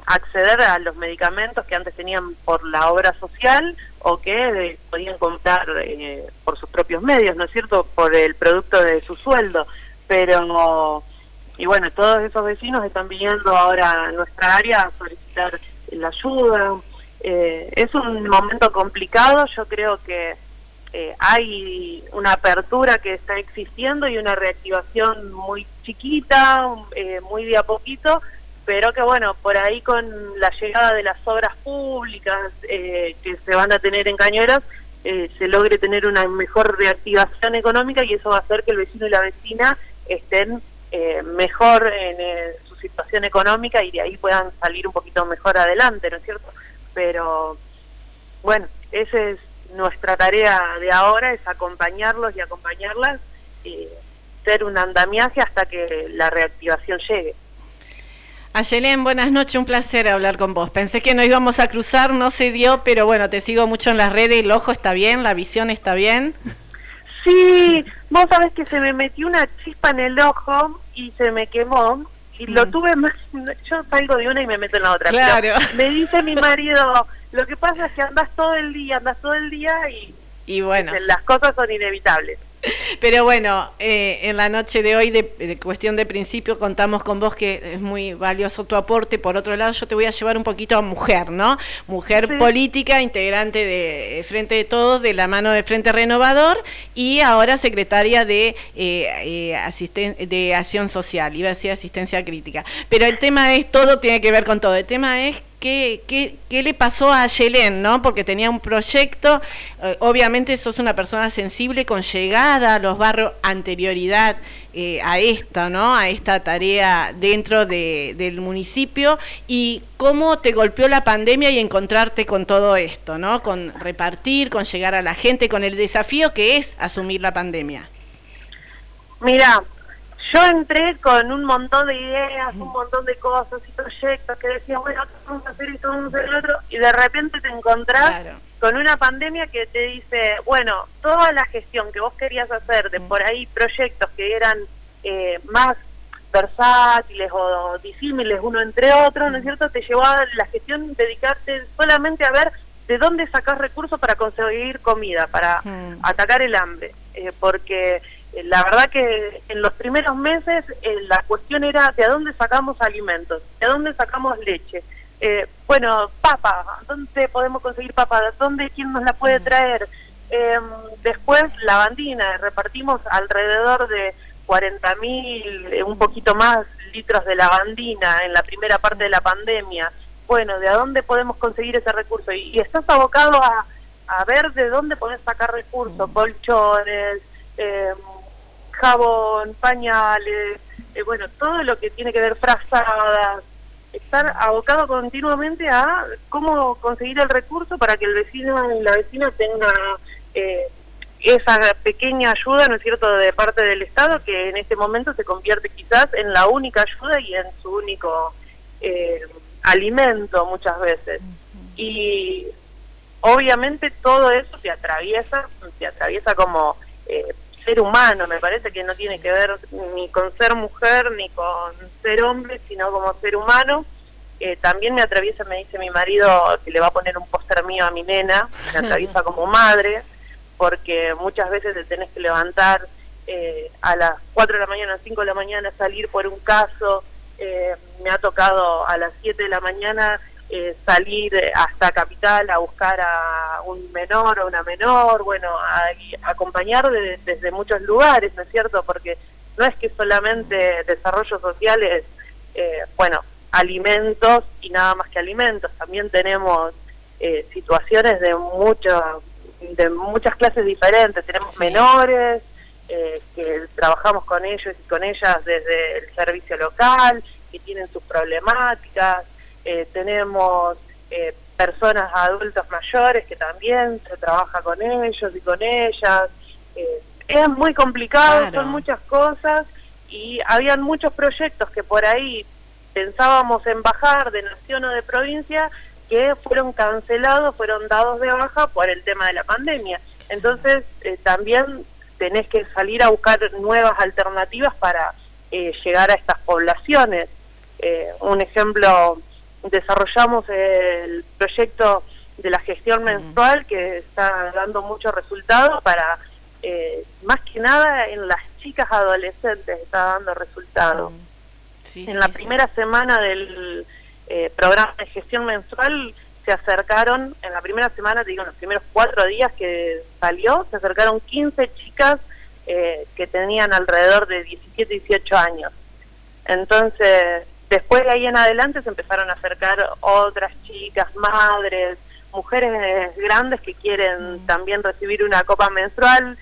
acceder a los medicamentos que antes tenían por la obra social o que podían comprar por sus propios medios, ¿no es cierto?, por el producto de su sueldo. Pero, y bueno, todos esos vecinos están viniendo ahora a nuestra área a solicitar la ayuda. Es un momento complicado, yo creo que hay una apertura que está existiendo y una reactivación muy chiquita, muy de a poquito, pero que bueno, por ahí con la llegada de las obras públicas que se van a tener en Cañuelas, se logre tener una mejor reactivación económica y eso va a hacer que el vecino y la vecina estén mejor en su situación económica y de ahí puedan salir un poquito mejor adelante, ¿no es cierto? Pero bueno, esa es nuestra tarea de ahora, es acompañarlos y acompañarlas y ser un andamiaje hasta que la reactivación llegue. Ayelén, buenas noches, un placer hablar con vos. Pensé que no íbamos a cruzar, no se dio, pero bueno, te sigo mucho en las redes, el ojo está bien, la visión está bien. Sí, vos sabés que se me metió una chispa en el ojo y se me quemó y lo tuve más, yo salgo de una y me meto en la otra. Claro. Pero me dice mi marido, lo que pasa es que andás todo el día y bueno, las cosas son inevitables. Pero bueno, en la noche de hoy de cuestión de principio contamos con vos que es muy valioso tu aporte. Por otro lado, yo te voy a llevar un poquito a mujer, ¿no? Mujer sí. Política, integrante de Frente de Todos, de la mano de Frente Renovador y ahora secretaria de Acción Social, iba a decir Asistencia Crítica. Pero el tema es, todo tiene que ver con todo, el tema es ¿Qué le pasó a Ayelén, ¿no? Porque tenía un proyecto, obviamente sos una persona sensible con llegada a los barrios, anterioridad a esta, ¿no? A esta tarea dentro del municipio, y cómo te golpeó la pandemia y encontrarte con todo esto, ¿no? Con repartir, con llegar a la gente, con el desafío que es asumir la pandemia. Mira, yo entré con un montón de ideas, un montón de cosas y proyectos que decían, bueno, vamos a hacer esto, vamos a hacer lo otro, y de repente te encontrás con una pandemia que te dice, bueno, toda la gestión que vos querías hacer de por ahí proyectos que eran más versátiles o disímiles uno entre otros, ¿no es cierto?, te llevó a la gestión dedicarte solamente a ver de dónde sacás recursos para conseguir comida, para atacar el hambre, porque la verdad que en los primeros meses la cuestión era de dónde sacamos alimentos, de dónde sacamos leche. Bueno, papa, ¿dónde podemos conseguir papa? ¿Dónde, quién nos la puede traer? Después lavandina, repartimos alrededor de 40.000, un poquito más, litros de lavandina en la primera parte de la pandemia. Bueno, ¿de dónde podemos conseguir ese recurso? Y estás abocado a ver de dónde podés sacar recursos, colchones, jabón, pañales, bueno, todo lo que tiene que ver frazadas, estar abocado continuamente a cómo conseguir el recurso para que el vecino y la vecina tenga esa pequeña ayuda, ¿no es cierto?, de parte del Estado, que en este momento se convierte quizás en la única ayuda y en su único alimento muchas veces. Y obviamente todo eso te atraviesa como ser humano. Me parece que no tiene que ver ni con ser mujer ni con ser hombre, sino como ser humano. También me atraviesa, me dice mi marido que le va a poner un póster mío a mi nena, me atraviesa como madre, porque muchas veces te tenés que levantar a las 4 de la mañana, 5 de la mañana, salir por un caso. Me ha tocado a las 7 de la mañana salir hasta Capital a buscar a un menor o una menor, bueno, a acompañar desde muchos lugares, ¿no es cierto? Porque no es que solamente desarrollo social es, bueno, alimentos y nada más que alimentos, también tenemos situaciones de muchas clases diferentes, tenemos menores, que trabajamos con ellos y con ellas desde el servicio local, que tienen sus problemáticas, tenemos personas adultos mayores que también se trabaja con ellos y con ellas, es muy complicado, son muchas cosas, y habían muchos proyectos que por ahí pensábamos en bajar de nación o de provincia, que fueron cancelados, fueron dados de baja por el tema de la pandemia. Entonces también tenés que salir a buscar nuevas alternativas para llegar a estas poblaciones. Un ejemplo desarrollamos el proyecto de la gestión menstrual que está dando muchos resultados para, más que nada en las chicas adolescentes está dando resultados. En la primera semana del programa de gestión menstrual se acercaron, en la primera semana, te digo, en los primeros 4 días que salió, se acercaron 15 chicas que tenían alrededor de 17, 18 años. Entonces, después de ahí en adelante se empezaron a acercar otras chicas, madres, mujeres grandes que quieren también recibir una copa menstrual.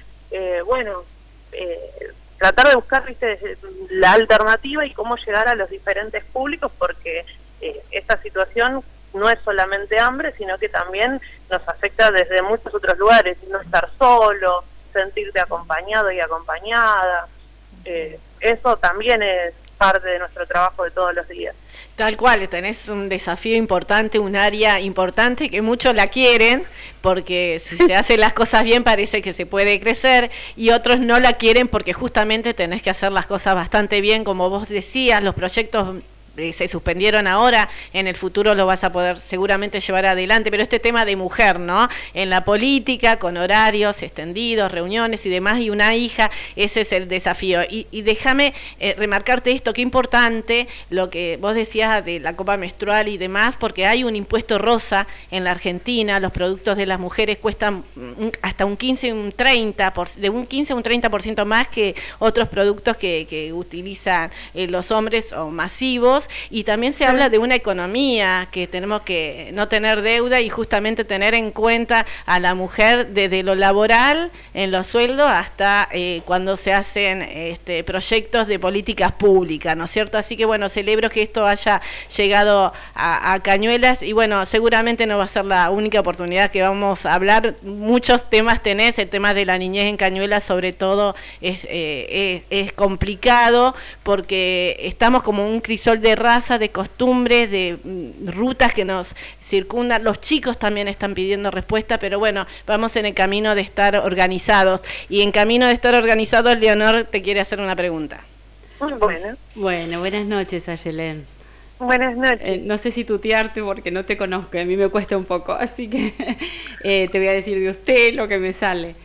Tratar de buscar, ¿viste?, la alternativa y cómo llegar a los diferentes públicos, porque esta situación no es solamente hambre, sino que también nos afecta desde muchos otros lugares, no estar solo, sentirte acompañado y acompañada. Eso también es parte de nuestro trabajo de todos los días. Tal cual, tenés un desafío importante, un área importante que muchos la quieren, porque si se hacen las cosas bien parece que se puede crecer, y otros no la quieren porque justamente tenés que hacer las cosas bastante bien, como vos decías, los proyectos se suspendieron ahora, en el futuro lo vas a poder seguramente llevar adelante, pero este tema de mujer, ¿no? En la política, con horarios extendidos, reuniones y demás, y una hija, ese es el desafío. Y déjame remarcarte esto, qué importante lo que vos decías de la copa menstrual y demás, porque hay un impuesto rosa en la Argentina, los productos de las mujeres cuestan hasta un 15, un 30%, de un 15 a un 30% más que otros productos que utilizan los hombres o masivos. Y también se habla de una economía, que tenemos que no tener deuda y justamente tener en cuenta a la mujer desde lo laboral, en los sueldos, hasta cuando se hacen proyectos de políticas públicas, ¿no es cierto? Así que bueno, celebro que esto haya llegado a Cañuelas, y bueno, seguramente no va a ser la única oportunidad que vamos a hablar. Muchos temas tenés, el tema de la niñez en Cañuelas sobre todo es complicado, porque estamos como un crisol de raza, de costumbres, de rutas que nos circundan. Los chicos también están pidiendo respuesta, pero bueno, vamos en el camino de estar organizados. Y en camino de estar organizados, Leonor te quiere hacer una pregunta. Muy buena. Bueno, buenas noches, Ayelén. Buenas noches. No sé si tutearte porque no te conozco, a mí me cuesta un poco, así que te voy a decir de usted lo que me sale.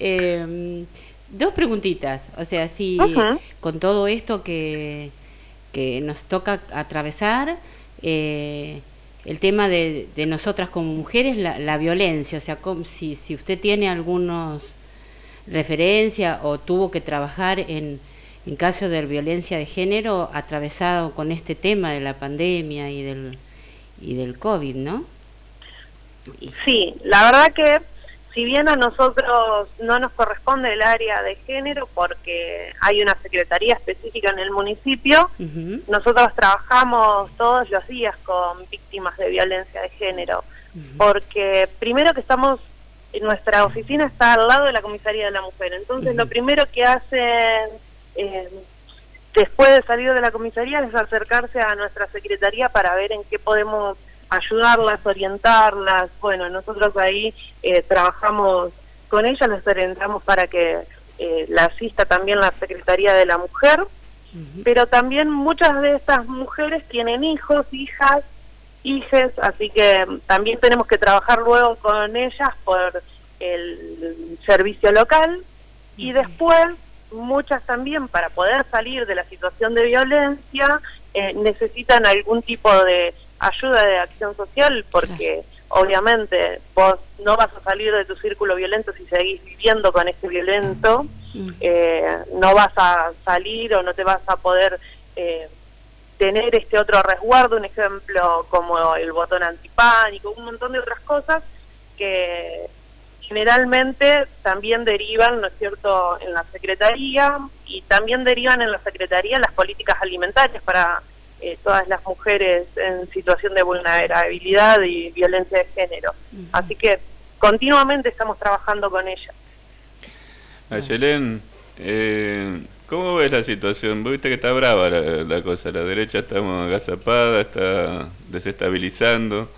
2 preguntitas, o sea, si con todo esto que nos toca atravesar, el tema de nosotras como mujeres, la violencia, o sea, si usted tiene algunos referencia o tuvo que trabajar en caso de violencia de género atravesado con este tema de la pandemia y del COVID, ¿no? Sí, la verdad que si bien a nosotros no nos corresponde el área de género porque hay una secretaría específica en el municipio, nosotros trabajamos todos los días con víctimas de violencia de género, porque primero que nuestra oficina está al lado de la comisaría de la mujer, entonces lo primero que hacen después de salir de la comisaría es acercarse a nuestra secretaría para ver en qué podemos ayudarlas, orientarlas. Bueno, nosotros ahí trabajamos con ellas, las orientamos para que la asista también la Secretaría de la Mujer, pero también muchas de estas mujeres tienen hijos, hijas, hijes, así que también tenemos que trabajar luego con ellas por el servicio local, y después muchas también, para poder salir de la situación de violencia, necesitan algún tipo de ayuda de acción social, porque obviamente vos no vas a salir de tu círculo violento si seguís viviendo con este violento, no vas a salir o no te vas a poder tener este otro resguardo, un ejemplo como el botón antipánico, un montón de otras cosas que generalmente también derivan, ¿no es cierto?, en la Secretaría, y también derivan en la Secretaría las políticas alimentarias para todas las mujeres en situación de vulnerabilidad y violencia de género. Así que continuamente estamos trabajando con ella. Ayelén, ¿cómo ves la situación? Viste que está brava la cosa, la derecha está agazapada, está desestabilizando,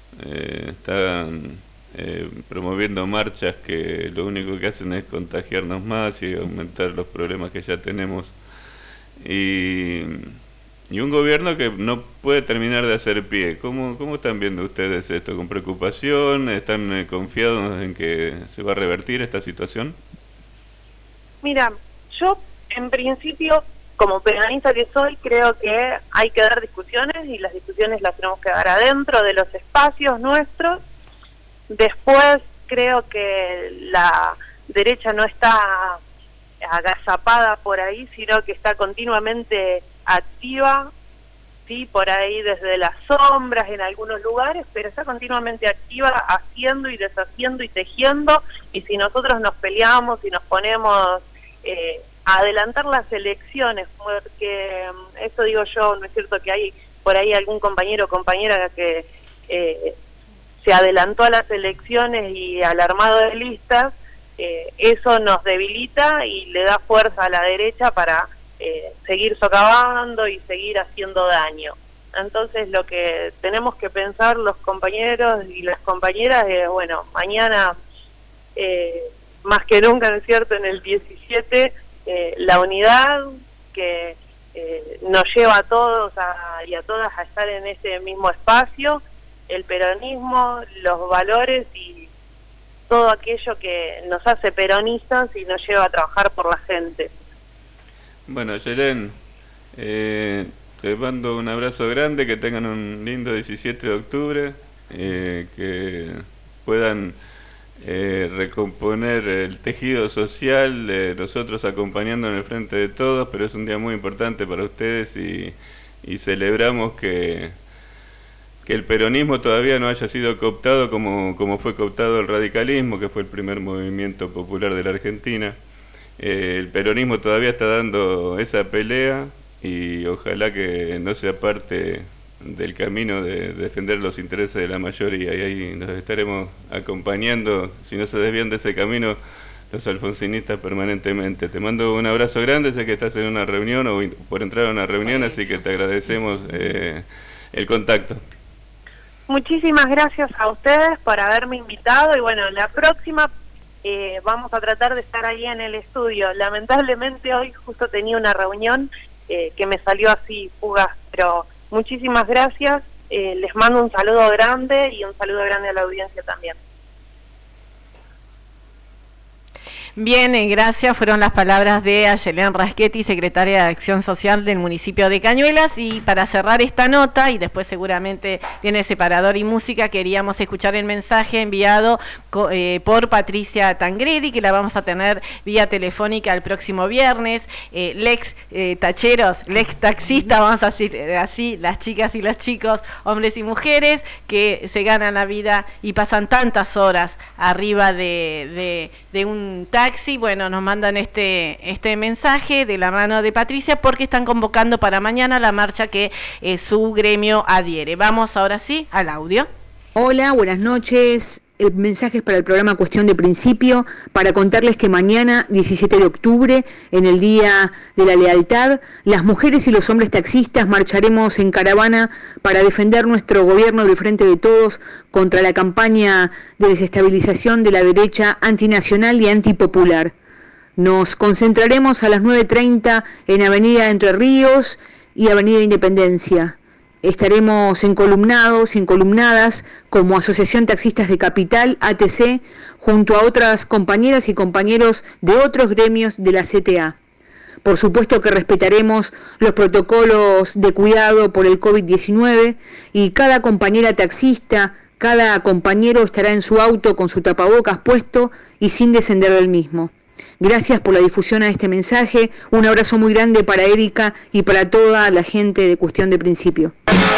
están promoviendo marchas que lo único que hacen es contagiarnos más y aumentar los problemas que ya tenemos. Y un gobierno que no puede terminar de hacer pie. ¿Cómo están viendo ustedes esto? ¿Con preocupación? ¿Están confiados en que se va a revertir esta situación? Mira, yo en principio, como peronista que soy, creo que hay que dar discusiones y las discusiones las tenemos que dar adentro de los espacios nuestros. Después creo que la derecha no está agazapada por ahí, sino que está continuamente activa, sí, por ahí desde las sombras en algunos lugares, pero está continuamente activa haciendo y deshaciendo y tejiendo, y si nosotros nos peleamos y nos ponemos a adelantar las elecciones, porque eso digo yo, no es cierto que hay por ahí algún compañero o compañera que se adelantó a las elecciones y al armado de listas, eso nos debilita y le da fuerza a la derecha para seguir socavando y seguir haciendo daño. Entonces lo que tenemos que pensar los compañeros y las compañeras es, bueno, mañana más que nunca, ¿no es cierto?, en el 17, la unidad que nos lleva a todos y a todas a estar en ese mismo espacio, el peronismo, los valores y todo aquello que nos hace peronistas y nos lleva a trabajar por la gente. Bueno, Yelén, te mando un abrazo grande, que tengan un lindo 17 de octubre, que puedan recomponer el tejido social, nosotros acompañando en el frente de todos, pero es un día muy importante para ustedes y celebramos que el peronismo todavía no haya sido cooptado como fue cooptado el radicalismo, que fue el primer movimiento popular de la Argentina. El peronismo todavía está dando esa pelea y ojalá que no se aparte del camino de defender los intereses de la mayoría, y ahí nos estaremos acompañando, si no se desvían de ese camino, los alfonsinistas permanentemente. Te mando un abrazo grande, sé que estás en una reunión o por entrar a una reunión, así que te agradecemos el contacto. Muchísimas gracias a ustedes por haberme invitado y bueno, la próxima vamos a tratar de estar ahí en el estudio. Lamentablemente hoy justo tenía una reunión que me salió así fugaz, pero muchísimas gracias, les mando un saludo grande y un saludo grande a la audiencia también. Bien, gracias. Fueron las palabras de Ayelén Raschetti, secretaria de Acción Social del municipio de Cañuelas. Y para cerrar esta nota, y después seguramente viene separador y música, queríamos escuchar el mensaje enviado por Patricia Tangredi, que la vamos a tener vía telefónica el próximo viernes. Lex tacheros, lex taxista, vamos a decir así, las chicas y los chicos, hombres y mujeres, que se ganan la vida y pasan tantas horas arriba de un taxi. Bueno, nos mandan este mensaje de la mano de Patricia porque están convocando para mañana la marcha que su gremio adhiere. Vamos ahora sí al audio. Hola, buenas noches. El mensaje es para el programa Cuestión de Principio, para contarles que mañana, 17 de octubre, en el Día de la Lealtad, las mujeres y los hombres taxistas marcharemos en caravana para defender nuestro gobierno del Frente de Todos contra la campaña de desestabilización de la derecha antinacional y antipopular. Nos concentraremos a las 9:30 en Avenida Entre Ríos y Avenida Independencia. Estaremos encolumnados y encolumnadas como Asociación Taxistas de Capital, ATC, junto a otras compañeras y compañeros de otros gremios de la CTA. Por supuesto que respetaremos los protocolos de cuidado por el COVID-19 y cada compañera taxista, cada compañero estará en su auto con su tapabocas puesto y sin descender del mismo. Gracias por la difusión a este mensaje. Un abrazo muy grande para Erika y para toda la gente de Cuestión de Principio.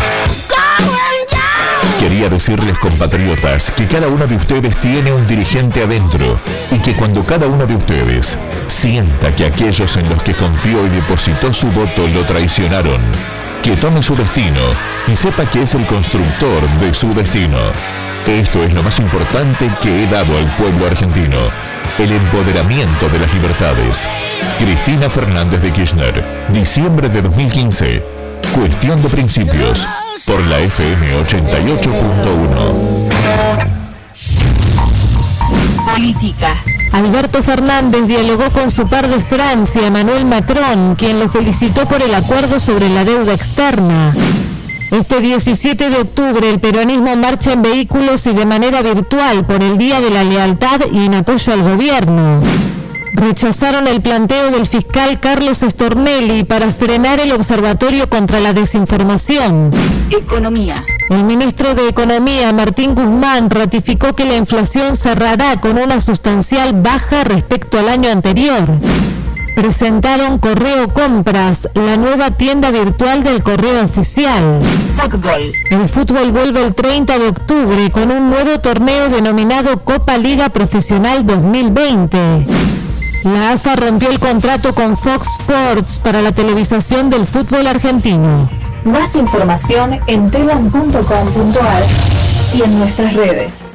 Quería decirles, compatriotas, que cada uno de ustedes tiene un dirigente adentro y que cuando cada uno de ustedes sienta que aquellos en los que confió y depositó su voto lo traicionaron, que tome su destino y sepa que es el constructor de su destino. Esto es lo más importante que he dado al pueblo argentino: el empoderamiento de las libertades. Cristina Fernández de Kirchner, diciembre de 2015. Cuestión de Principios, por la FM 88.1. Política. Alberto Fernández dialogó con su par de Francia, Emmanuel Macron, quien lo felicitó por el acuerdo sobre la deuda externa. Este 17 de octubre el peronismo marcha en vehículos y de manera virtual por el Día de la Lealtad y en apoyo al gobierno. Rechazaron el planteo del fiscal Carlos Stornelli para frenar el Observatorio contra la Desinformación. Economía. El ministro de Economía, Martín Guzmán, ratificó que la inflación cerrará con una sustancial baja respecto al año anterior. Presentaron Correo Compras, la nueva tienda virtual del correo oficial. Fútbol. El fútbol vuelve el 30 de octubre con un nuevo torneo denominado Copa Liga Profesional 2020. La AFA rompió el contrato con Fox Sports para la televisación del fútbol argentino. Más información en telam.com.ar y en nuestras redes.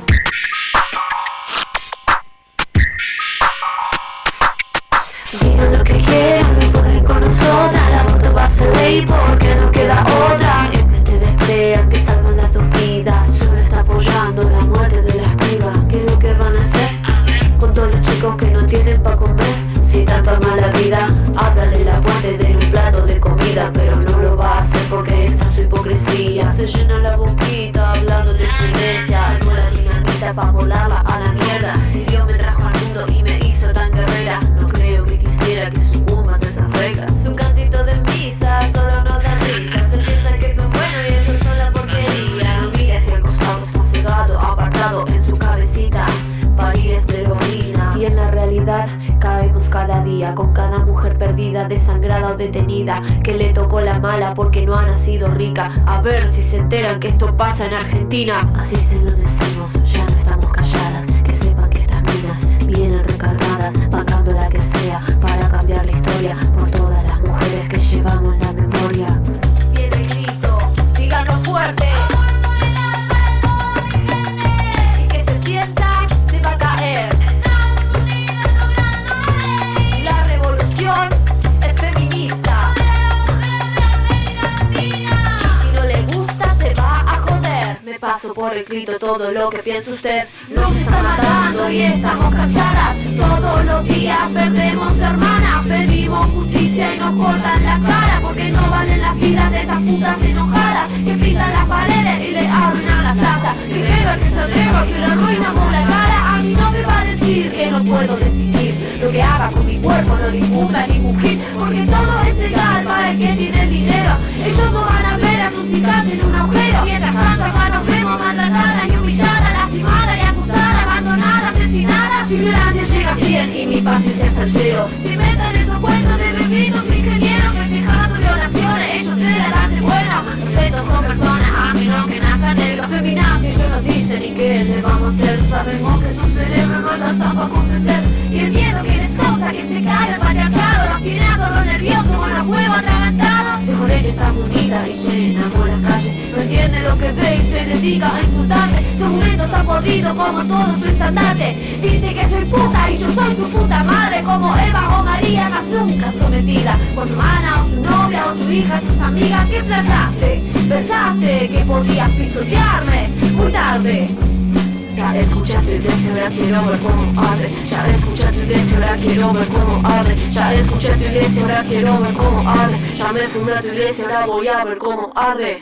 Digan lo que quieran, no pueden con nosotras. La voto va a ser ley porque no queda otra. Y aunque te desplegan que salvan las dos vidas, solo está apoyando la muerte de las pibas. ¿Qué es lo que van a hacer con todos los chicos que no tienen para comer? Si tanto ama la vida, háblale la puente de un plato de comida. Pero no lo va a hacer porque está su hipocresía. Se llena la boquita hablando de su iglesia. Nueva dinamita pa' volarla a la mierda. Si Dios me trajo al mundo y me hizo tan guerrera, no creo que quisiera que sucumba ante esas reglas. Su cantito de misa solo nos da risa. Se piensan que son buenos y ellos son la porquería. No mire hacia el costado, está cegado, apartado en su cabecita. Parir es de heroína. Y en la realidad caemos cada día con cada mujer perdida, desangrada o detenida, que le tocó la mala porque no ha nacido rica. A ver si se enteran que esto pasa en Argentina. Así se lo decimos, ya no estamos calladas. Que sepan que estas minas vienen recargadas, bancando la que sea para cambiar la historia por todas las mujeres que llevamos en la memoria. Viene el grito, díganlo fuerte. Y que se sienta, se va a caer. La revolución es feminista. Y si no le gusta, se va a joder. Me paso por escrito todo lo que piensa usted. Nos está matando y estamos cansadas. Todos los días perdemos hermanas. Pedimos justicia y nos cortan la cara, porque no valen las vidas de esas putas enojadas que pintan las paredes y le arruinan la plaza. Que beba, que se atreva, que le arruinamos la cara. A mí no me va a decir que no puedo decidir. Lo que haga con mi cuerpo no le incumbe a ningún hit, porque todo es legal para el que tiene el dinero. Ellos no van a ver a sus hijas en un agujero. Mientras tanto acá nos vemos maltratadas y humilladas, lastimadas y acusadas, abandonadas, asesinadas. Mi violencia llega a 100 y mi paciencia está al cero. Si metan esos cuentos de bebitos ingenieros festejando violaciones, ellos se la dan de bueno. Perfectos son personas, a menos que nazcan negros. Feminazis ellos nos dicen y qué le vamos a hacer. Sabemos que su cerebro no alcanza para comprender. Y el miedo que les causa que se caiga el patriarcado los tiene a todos nerviosos con los huevos atragantados. De joder que estamos unidas y llenamos las calles. No entiende lo que ve y se dedica a insultarme. Su argumento está podrido como todo su estandarte. Dice que soy puta y yo soy su puta madre, como Eva o María, más nunca sometida por su hermana o su novia o su hija, sus amigas. ¿Qué planaste? Pensaste que podías pisotearme. Muy tarde. Ya escuché tu iglesia, ahora quiero ver cómo arde. Ya escuché tu iglesia, ahora quiero ver cómo arde. Ya escuché tu iglesia, ahora quiero ver cómo arde. Ya me fundé a tu iglesia, ahora voy a ver cómo arde.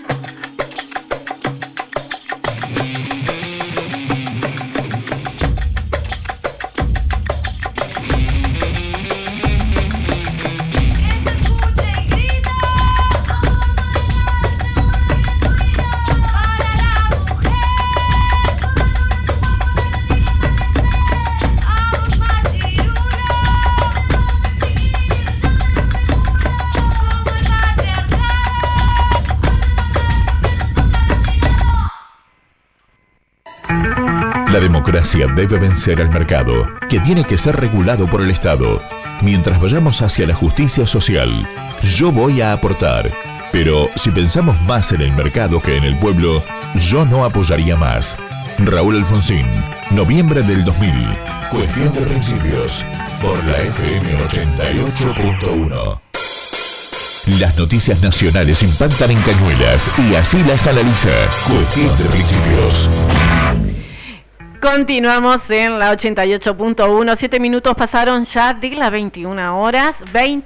La democracia debe vencer al mercado, que tiene que ser regulado por el Estado. Mientras vayamos hacia la justicia social, yo voy a aportar. Pero si pensamos más en el mercado que en el pueblo, yo no apoyaría más. Raúl Alfonsín, noviembre del 2000. Cuestión de principios. Por la FM 88.1. Las noticias nacionales impactan en Cañuelas y así las analiza. Cuestión de principios. Continuamos en la 88.1, 7 minutos pasaron ya de las 21 horas,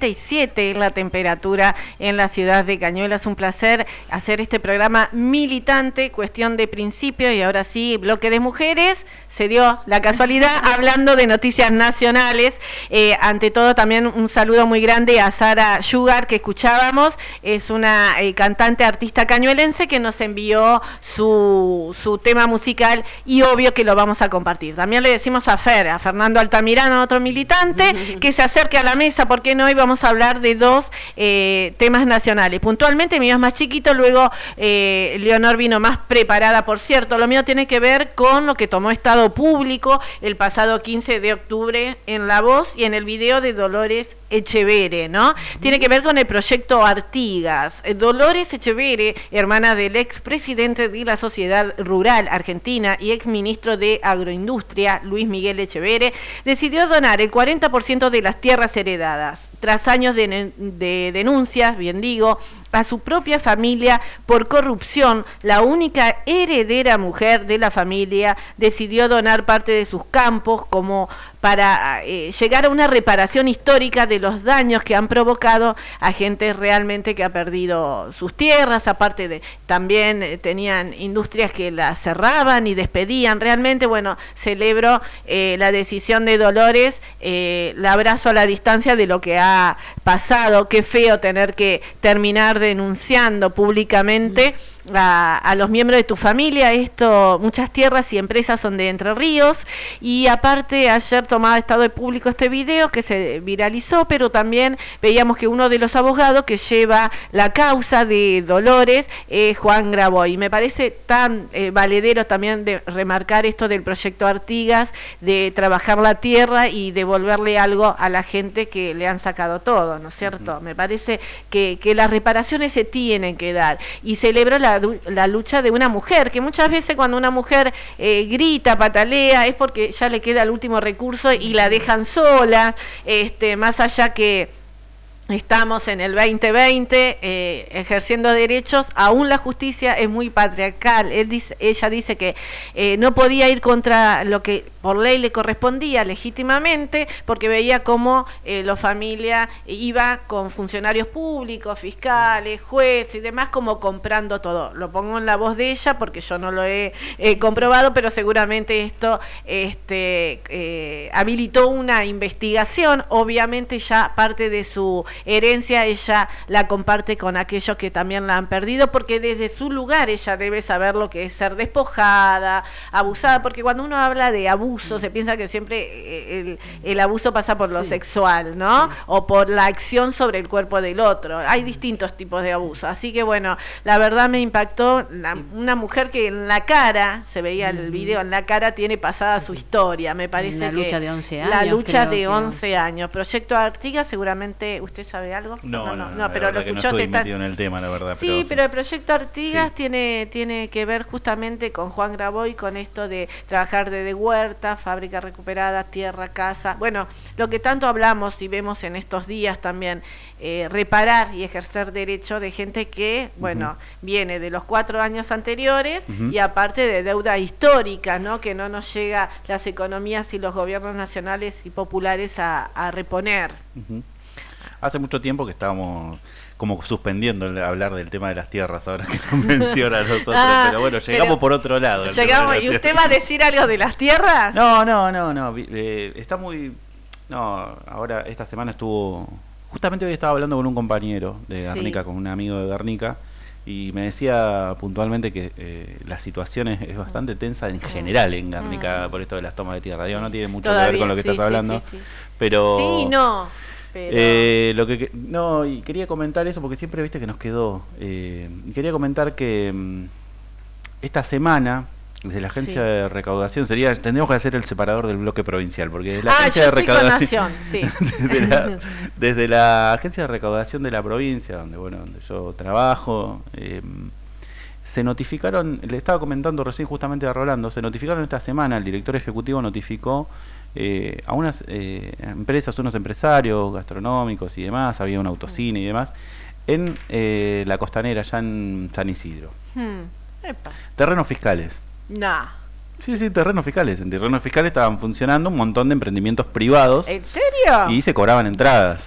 27 la temperatura en la ciudad de Cañuelas. Un placer hacer este programa militante, cuestión de principio, y ahora sí, bloque de mujeres. Se dio la casualidad hablando de noticias nacionales. Ante todo, también un saludo muy grande a Sara Sugar, que escuchábamos. Es una cantante, artista cañuelense que nos envió su tema musical, y obvio que lo vamos a compartir. También le decimos a Fernando Altamirano, otro militante, que se acerque a la mesa, porque no, hoy vamos a hablar de dos temas nacionales. Puntualmente, mío es más chiquito, luego Leonor vino más preparada, por cierto. Lo mío tiene que ver con lo que tomó Estado Público el pasado 15 de octubre en La Voz y en el video de Dolores Echeverre, ¿no? Tiene que ver con el proyecto Artigas. Dolores Echeverre, hermana del expresidente de la Sociedad Rural Argentina y exministro de Agroindustria, Luis Miguel Echeverre, decidió donar el 40% de las tierras heredadas, tras años de denuncias, bien digo, a su propia familia por corrupción. La única heredera mujer de la familia decidió donar parte de sus campos como para llegar a una reparación histórica de los daños que han provocado a gente realmente que ha perdido sus tierras. Aparte de, también tenían industrias que las cerraban y despedían. Realmente, bueno, celebro la decisión de Dolores, la abrazo a la distancia de lo que ha pasado. Qué feo tener que terminar denunciando públicamente a los miembros de tu familia. Muchas tierras y empresas son de Entre Ríos, y aparte ayer tomaba Estado de Público este video que se viralizó, pero también veíamos que uno de los abogados que lleva la causa de Dolores es Juan Graboy. Me parece tan valedero también de remarcar esto del proyecto Artigas, de trabajar la tierra y devolverle algo a la gente que le han sacado todo, ¿no es cierto? Me parece que las reparaciones se tienen que dar, y celebro la lucha de una mujer, que muchas veces cuando una mujer grita, patalea, es porque ya le queda el último recurso y la dejan sola, más allá que estamos en el 2020 ejerciendo derechos, aún la justicia es muy patriarcal. Ella dice que no podía ir contra lo que por ley le correspondía legítimamente, porque veía cómo la familia iba con funcionarios públicos, fiscales, jueces y demás, como comprando todo. Lo pongo en la voz de ella porque yo no lo he comprobado, pero seguramente esto habilitó una investigación. Obviamente ya parte de su herencia ella la comparte con aquellos que también la han perdido, porque desde su lugar ella debe saber lo que es ser despojada, abusada, porque cuando uno habla de abuso se piensa que siempre el abuso pasa por lo sexual, ¿no? O por la acción sobre el cuerpo del otro. Hay distintos tipos de abuso, así que bueno, la verdad me impactó una mujer que en la cara, se veía el video, en la cara tiene pasada su historia. Me parece la lucha que de 11 años, la lucha de que 11 años. Proyecto Artigas, seguramente usted sabe algo. No, pero lo escuchó. No estoy metido en el tema, la verdad. Sí, pero el proyecto Artigas tiene que ver justamente con Juan Graboy, con esto de trabajar desde huerta, fábrica recuperada, tierra, casa. Bueno, lo que tanto hablamos y vemos en estos días también, reparar y ejercer derecho de gente que, bueno, viene de los 4 años anteriores y aparte de deuda histórica, ¿no? Que no nos llega las economías y los gobiernos nacionales y populares a reponer. Hace mucho tiempo que estábamos como suspendiendo el hablar del tema de las tierras, ahora que lo menciona a nosotros, pero bueno, llegamos por otro lado. ¿Y usted va a decir algo de las tierras? No, está muy... No, ahora esta semana justamente hoy estaba hablando con un compañero de Guernica, con un amigo de Guernica, y me decía puntualmente que la situación es bastante tensa en general en Guernica por esto de las tomas de tierra. Digo, no tiene mucho que ver con lo que estás hablando, pero... Sí, no... Pero... y quería comentar eso porque siempre viste que nos quedó. Quería comentar que esta semana, desde la agencia de recaudación, tendríamos que hacer el separador del bloque provincial, porque desde la agencia de recaudación, desde la agencia de recaudación de la provincia, donde yo trabajo, se notificaron, le estaba comentando recién justamente a Rolando, se notificaron esta semana, el director ejecutivo notificó a unas empresas, unos empresarios gastronómicos y demás, había un autocine y demás, en la costanera, allá en San Isidro. Terrenos fiscales. Sí, terrenos fiscales. En terrenos fiscales estaban funcionando un montón de emprendimientos privados. ¿En serio? Y se cobraban entradas.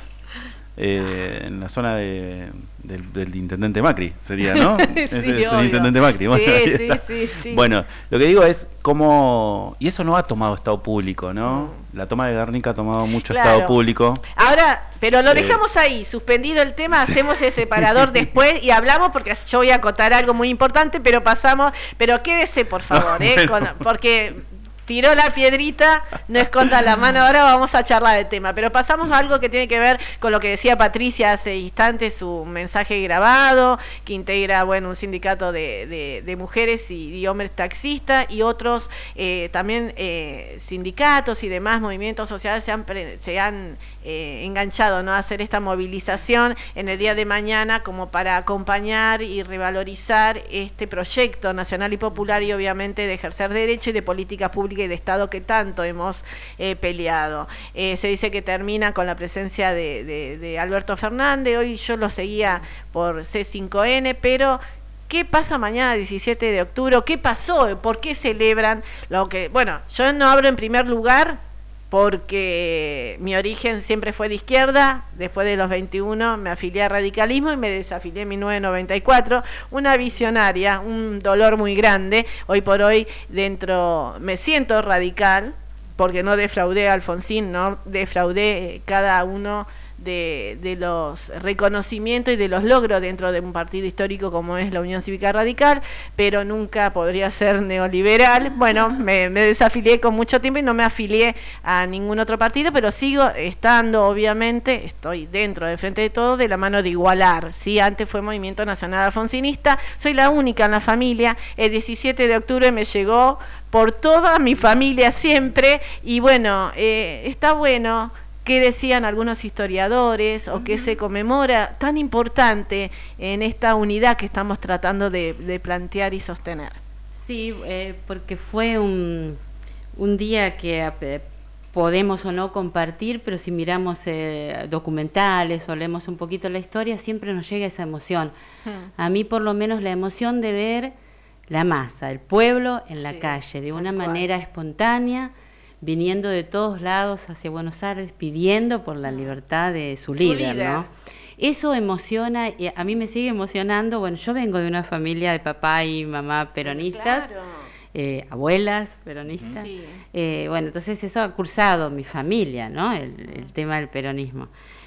En la zona del intendente Macri, sería, ¿no? Sí, es el intendente Macri. Bueno, sí. Bueno, lo que digo es cómo... Y eso no ha tomado Estado público, ¿no? La toma de Guernica ha tomado mucho Estado público. Ahora, pero lo dejamos ahí, suspendido el tema, hacemos el separador después y hablamos, porque yo voy a acotar algo muy importante, pero quédese, por favor, porque... tiró la piedrita, no esconda la mano, ahora vamos a charlar del tema, pero pasamos a algo que tiene que ver con lo que decía Patricia hace instantes, su mensaje grabado, que integra, un sindicato de mujeres y hombres taxistas y otros también sindicatos y demás movimientos sociales se han enganchado, ¿no?, a hacer esta movilización en el día de mañana como para acompañar y revalorizar este proyecto nacional y popular y obviamente de ejercer derecho y de políticas públicas y de Estado que tanto hemos peleado. Se dice que termina con la presencia de Alberto Fernández. Hoy yo lo seguía por C5N, pero ¿qué pasa mañana 17 de octubre? ¿Qué pasó? ¿Por qué celebran lo que...? Bueno, yo no hablo en primer lugar porque mi origen siempre fue de izquierda. Después de los 21 me afilié a radicalismo y me desafilié en 1994, una visionaria, un dolor muy grande. Hoy por hoy me siento radical, porque no defraudé a Alfonsín, no defraudé cada uno de los reconocimientos y de los logros dentro de un partido histórico como es la Unión Cívica Radical, pero nunca podría ser neoliberal. Bueno, me desafilié con mucho tiempo y no me afilié a ningún otro partido, pero sigo estando, obviamente, estoy dentro del Frente de Todos de la mano de Igualar, ¿sí? Antes fue Movimiento Nacional Alfonsinista, soy la única en la familia. El 17 de octubre me llegó por toda mi familia siempre, y está bueno que decían algunos historiadores o que se conmemora tan importante en esta unidad que estamos tratando de plantear y sostener. Sí, porque fue un día que podemos o no compartir, pero si miramos documentales o leemos un poquito la historia, siempre nos llega esa emoción. A mí por lo menos la emoción de ver la masa, el pueblo en la calle, de una manera espontánea, viniendo de todos lados hacia Buenos Aires, pidiendo por la libertad de su líder, ¿no? Eso emociona, y a mí me sigue emocionando. Bueno, yo vengo de una familia de papá y mamá peronistas, abuelas peronistas. Sí. Entonces eso ha cursado mi familia, ¿no? El tema del peronismo.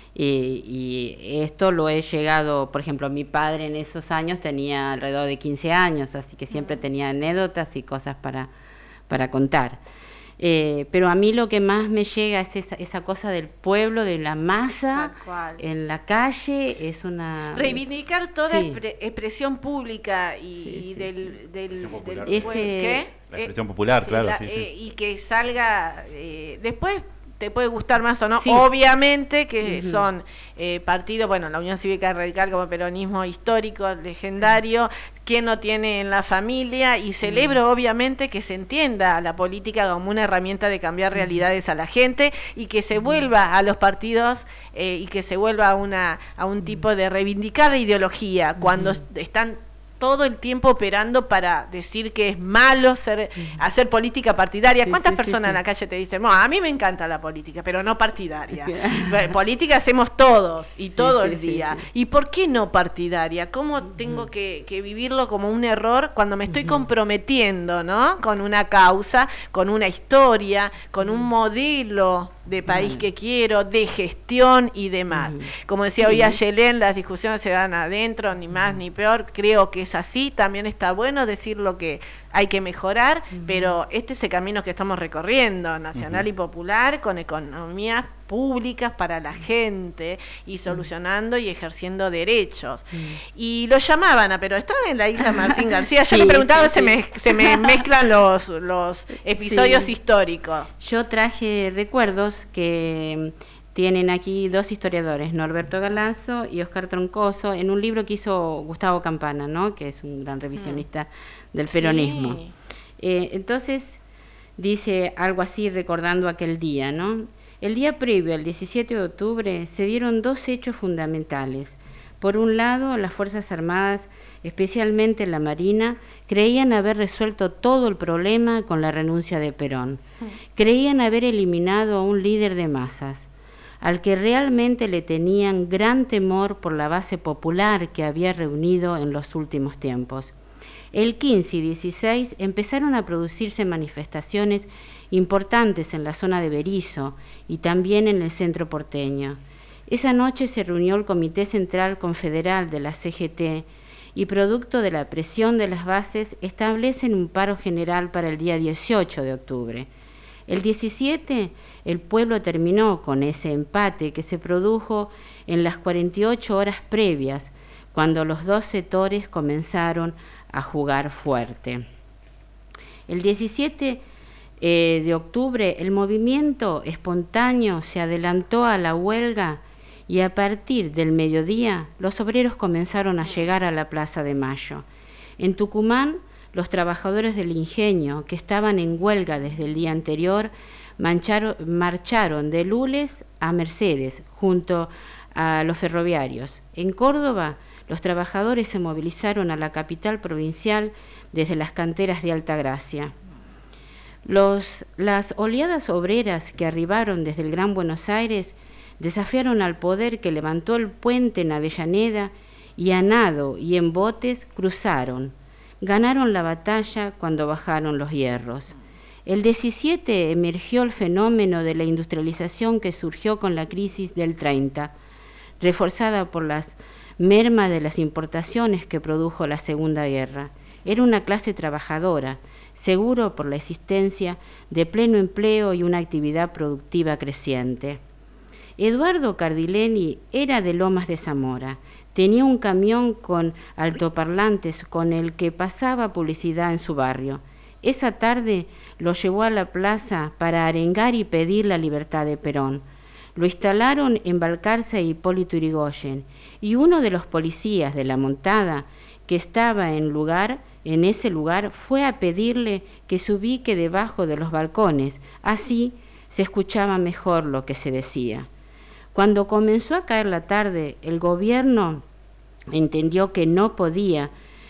Y esto lo he llegado, por ejemplo, mi padre en esos años tenía alrededor de 15 años, así que siempre tenía anécdotas y cosas para contar. Pero a mí lo que más me llega es esa cosa del pueblo, de la masa en la calle, es una... Reivindicar toda expresión pública y del ¿qué? La expresión popular, claro. Y que salga... después te puede gustar más o no, obviamente que son partidos, la Unión Cívica Radical como peronismo histórico, legendario, quien no tiene en la familia, y celebro obviamente que se entienda la política como una herramienta de cambiar realidades a la gente y que se vuelva a los partidos y que se vuelva a un tipo de reivindicar la ideología cuando están todo el tiempo operando para decir que es malo hacer política partidaria. ¿Cuántas personas en la calle te dicen, a mí me encanta la política, pero no partidaria? Política hacemos todos y todo el día. ¿Y por qué no partidaria? ¿Cómo tengo que vivirlo como un error cuando me estoy comprometiendo, ¿no?, con una causa, con una historia, con un modelo de país que quiero, de gestión y demás? Como decía hoy Ayelén, las discusiones se dan adentro, ni más ni peor. Creo que es así. También está bueno decir lo que hay que mejorar, pero este es el camino que estamos recorriendo, nacional y popular, con economías públicas para la gente y solucionando y ejerciendo derechos. Y lo llamaban pero estaba en la isla Martín García. Yo le preguntaba, se me mezclan los episodios históricos. Yo traje recuerdos que tienen aquí dos historiadores, Norberto Galazo y Oscar Troncoso, en un libro que hizo Gustavo Campana, ¿no?, que es un gran revisionista del peronismo. Entonces dice algo así, recordando aquel día, ¿no? El día previo al 17 de octubre se dieron dos hechos fundamentales. Por un lado, las Fuerzas Armadas, especialmente la Marina, creían haber resuelto todo el problema con la renuncia de Perón. Creían haber eliminado a un líder de masas, al que realmente le tenían gran temor por la base popular que había reunido en los últimos tiempos. El 15 y 16 empezaron a producirse manifestaciones importantes en la zona de Berisso y también en el centro porteño. Esa noche se reunió el Comité Central Confederal de la CGT y, producto de la presión de las bases, establecen un paro general para el día 18 de octubre. El 17, el pueblo terminó con ese empate que se produjo en las 48 horas previas, cuando los dos sectores comenzaron a jugar fuerte. El 17 de octubre, el movimiento espontáneo se adelantó a la huelga y a partir del mediodía los obreros comenzaron a llegar a la Plaza de Mayo. En Tucumán, los trabajadores del ingenio, que estaban en huelga desde el día anterior, marcharon de Lules a Mercedes, junto a los ferroviarios. En Córdoba, los trabajadores se movilizaron a la capital provincial desde las canteras de Altagracia. Las oleadas obreras que arribaron desde el Gran Buenos Aires desafiaron al poder que levantó el puente en Avellaneda y a nado y en botes cruzaron. Ganaron la batalla cuando bajaron los hierros. El 17 emergió el fenómeno de la industrialización que surgió con la crisis del 30, reforzada por las mermas de las importaciones que produjo la Segunda Guerra. Era una clase trabajadora, seguro por la existencia de pleno empleo y una actividad productiva creciente. Eduardo Cardileni era de Lomas de Zamora. Tenía un camión con altoparlantes con el que pasaba publicidad en su barrio. Esa tarde lo llevó a la plaza para arengar y pedir la libertad de Perón. Lo instalaron en Balcarce e Hipólito Yrigoyen, y uno de los policías de la montada que estaba en ese lugar fue a pedirle que se ubique debajo de los balcones, así se escuchaba mejor lo que se decía. Cuando comenzó a caer la tarde, el gobierno entendió que no podía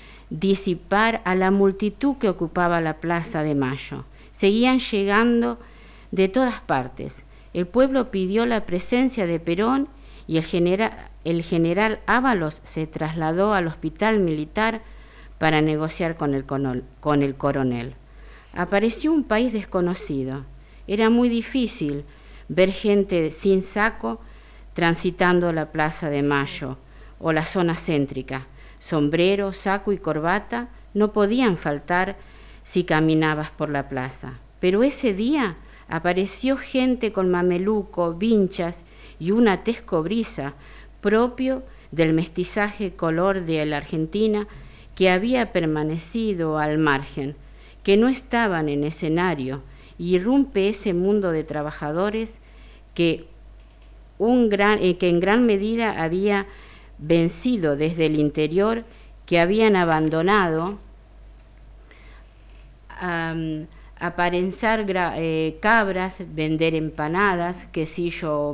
disipar a la multitud que ocupaba la Plaza de Mayo. Seguían llegando de todas partes. El pueblo pidió la presencia de Perón y el general Ábalos se trasladó al hospital militar para negociar con el coronel. Apareció un país desconocido. Era muy difícil ver gente sin saco transitando la Plaza de Mayo o la zona céntrica. Sombrero, saco y corbata no podían faltar si caminabas por la plaza. Pero ese día apareció gente con mameluco, vinchas y una tescobrisa propio del mestizaje color de la Argentina que había permanecido al margen, que no estaban en escenario, y irrumpe ese mundo de trabajadores que en gran medida había vencido desde el interior, que habían abandonado aparenzar cabras, vender empanadas, quesillo,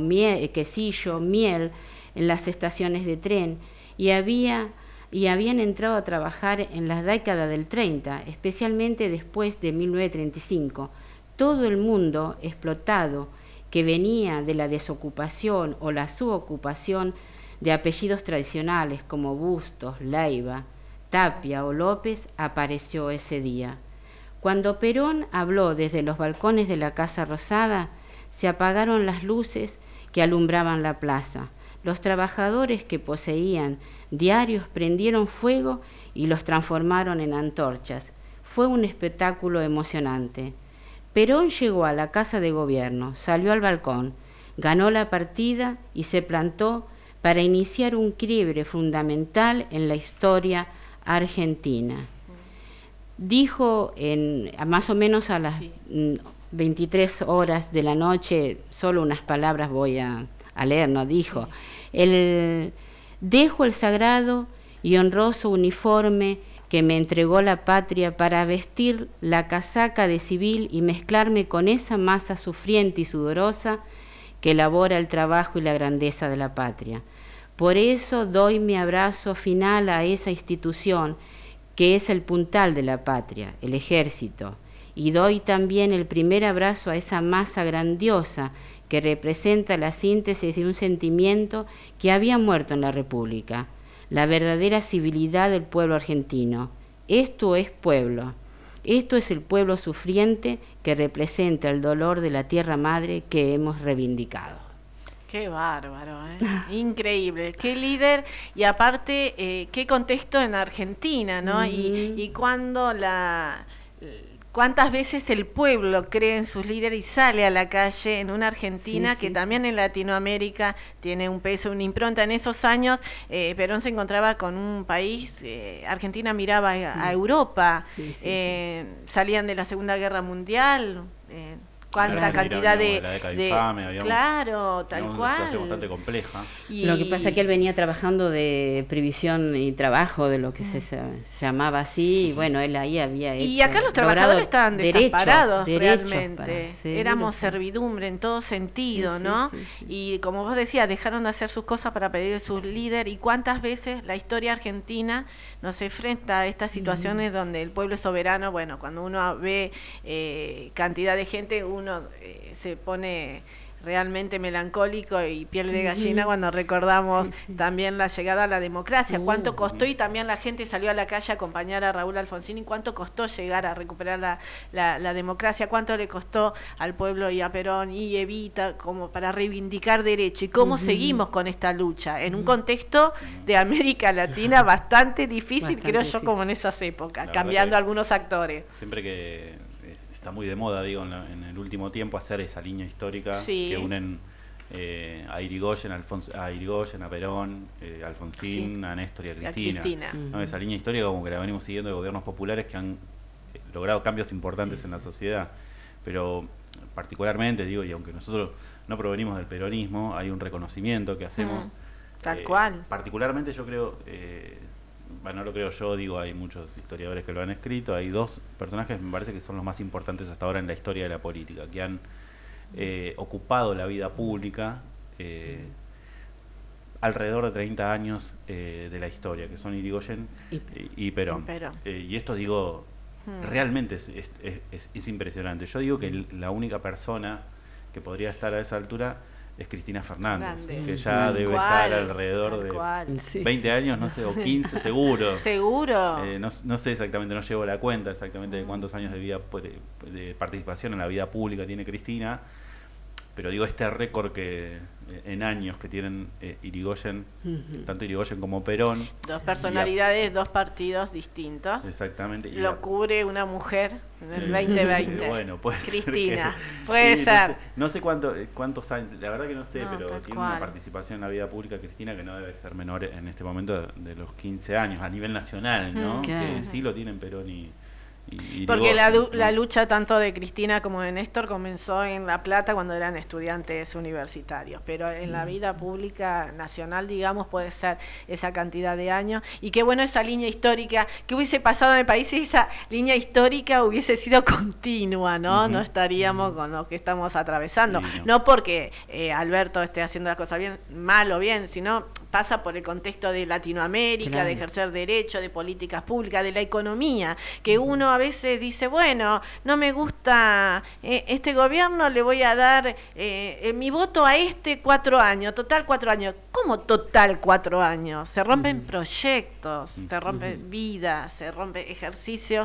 miel en las estaciones de tren, y habían entrado a trabajar en la década del 30, especialmente después de 1935. Todo el mundo explotado que venía de la desocupación o la subocupación de apellidos tradicionales como Bustos, Leiva, Tapia o López apareció ese día. Cuando Perón habló desde los balcones de la Casa Rosada, se apagaron las luces que alumbraban la plaza. Los trabajadores que poseían diarios prendieron fuego y los transformaron en antorchas. Fue un espectáculo emocionante. Perón llegó a la Casa de Gobierno, salió al balcón, ganó la partida y se plantó para iniciar un quiebre fundamental en la historia argentina. Dijo más o menos a las 23 horas de la noche, solo unas palabras voy a leer, ¿no? Dijo, dejo el sagrado y honroso uniforme que me entregó la patria para vestir la casaca de civil y mezclarme con esa masa sufriente y sudorosa que elabora el trabajo y la grandeza de la patria. Por eso doy mi abrazo final a esa institución que es el puntal de la patria, el ejército, y doy también el primer abrazo a esa masa grandiosa que representa la síntesis de un sentimiento que había muerto en la República, la verdadera civilidad del pueblo argentino. Esto es pueblo, esto es el pueblo sufriente que representa el dolor de la tierra madre que hemos reivindicado. Qué bárbaro, ¿eh? Increíble, qué líder y aparte qué contexto en Argentina, ¿no? Y cuando cuántas veces el pueblo cree en sus líderes y sale a la calle en una Argentina que también en Latinoamérica tiene un peso, una impronta. En esos años Perón se encontraba con un país, Argentina miraba a Europa, salían de la Segunda Guerra Mundial, cuánta cantidad claro, tal cual. Una situación bastante compleja. Lo que pasa es que él venía trabajando de previsión y trabajo, de lo que se llamaba así, y bueno, él ahí había hecho, y acá los trabajadores estaban desamparados realmente. Para, éramos servidumbre en todo sentido, ¿no? Y como vos decías, dejaron de hacer sus cosas para pedir sus líderes, y cuántas veces la historia argentina nos enfrenta a estas situaciones donde el pueblo es soberano. Bueno, cuando uno ve cantidad de gente, uno se pone realmente melancólico y piel de gallina cuando recordamos también la llegada a la democracia, cuánto costó, y también la gente salió a la calle a acompañar a Raúl Alfonsín, y cuánto costó llegar a recuperar la democracia, cuánto le costó al pueblo y a Perón y Evita como para reivindicar derecho, y cómo seguimos con esta lucha en un contexto de América Latina bastante difícil, creo yo, como en esas épocas, cambiando algunos actores. Siempre que está muy de moda, digo, en el último tiempo, hacer esa línea histórica que unen a Irigoyen, a Perón, a Alfonsín, a Néstor y a Cristina. ¿No? Esa línea histórica como que la venimos siguiendo de gobiernos populares que han logrado cambios importantes en la sociedad. Pero particularmente, digo, y aunque nosotros no provenimos del peronismo, hay un reconocimiento que hacemos. Tal cual. Particularmente yo creo... bueno, no lo creo yo, digo, hay muchos historiadores que lo han escrito, hay dos personajes que me parece que son los más importantes hasta ahora en la historia de la política, que han ocupado la vida pública alrededor de 30 años de la historia, que son Irigoyen y Perón. Y esto, digo, realmente es impresionante. Yo digo que la única persona que podría estar a esa altura es Cristina Fernández, que ya debe estar alrededor de 20 años, no sé, o 15 seguro. No sé exactamente, no llevo la cuenta exactamente de cuántos años de participación en la vida pública tiene Cristina, pero digo, este récord que en años que tienen Irigoyen, tanto Irigoyen como Perón. Dos personalidades, dos partidos distintos. Exactamente. Lo cubre una mujer en el 2020. Bueno, puede Cristina, ser puede ser. No sé cuántos años, la verdad que no sé, pero tiene una participación en la vida pública Cristina que no debe ser menor en este momento de los 15 años, a nivel nacional, ¿no? Que sí lo tienen Perón y porque la lucha tanto de Cristina como de Néstor comenzó en La Plata cuando eran estudiantes universitarios, pero en la vida pública nacional, digamos, puede ser esa cantidad de años. Y qué bueno esa línea histórica, que hubiese pasado en el país si esa línea histórica hubiese sido continua, ¿no? No estaríamos con lo que estamos atravesando. No porque Alberto esté haciendo las cosas bien, mal o bien, sino pasa por el contexto de Latinoamérica, de ejercer derecho, de políticas públicas, de la economía, que uno a veces dice, bueno, no me gusta este gobierno, le voy a dar mi voto a 4 años, total 4 años. ¿Cómo total 4 años? Se rompen proyectos, se rompen vidas, se rompen ejercicios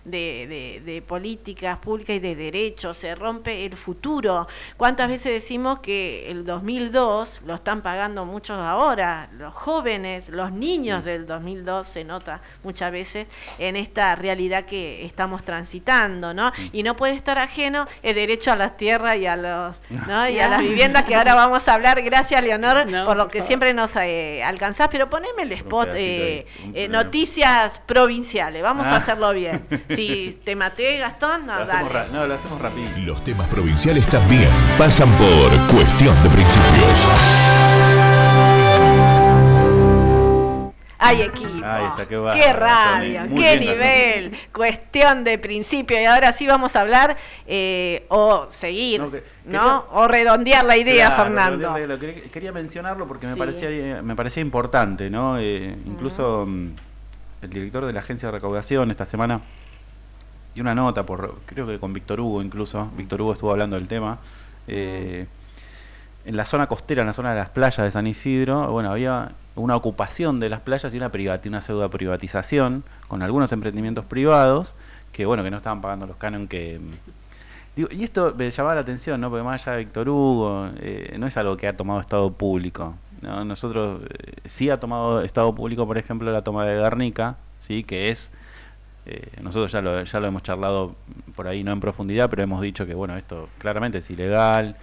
de políticas públicas y de derechos, se rompe el futuro. ¿Cuántas veces decimos que el 2002 lo están pagando muchos ahora? Los jóvenes, los niños del 2002 se nota muchas veces en esta realidad que estamos transitando, ¿no? Y no puede estar ajeno el derecho a las tierras y a los, ¿no? y a las viviendas, que ahora vamos a hablar. Gracias, Leonor, por lo que siempre nos alcanzás, pero poneme el spot, noticias provinciales, vamos a hacerlo bien. Si te maté, Gastón, no, dale. Lo hacemos rápido. Los temas provinciales también pasan por Cuestión de Principios. Hay equipo. Ahí está, qué qué radio, qué nivel. Cuestión de principio. Y ahora sí vamos a hablar o seguir, ¿no? O redondear la idea, claro, Fernando. Quería mencionarlo porque me parecía importante, ¿no? Incluso el director de la agencia de recaudación esta semana dio una nota, creo que con Víctor Hugo incluso. Víctor Hugo estuvo hablando del tema. En la zona costera, en la zona de las playas de San Isidro, bueno, había una ocupación de las playas y una pseudo privatización con algunos emprendimientos privados que, bueno, que no estaban pagando los cánones que... Digo, y esto me llamaba la atención, ¿no? Porque más allá de Víctor Hugo, no es algo que ha tomado Estado público, ¿no? Nosotros sí ha tomado Estado público, por ejemplo, la toma de Guernica, ¿sí? Que es... nosotros ya lo hemos charlado por ahí, no en profundidad, pero hemos dicho que, bueno, esto claramente es ilegal.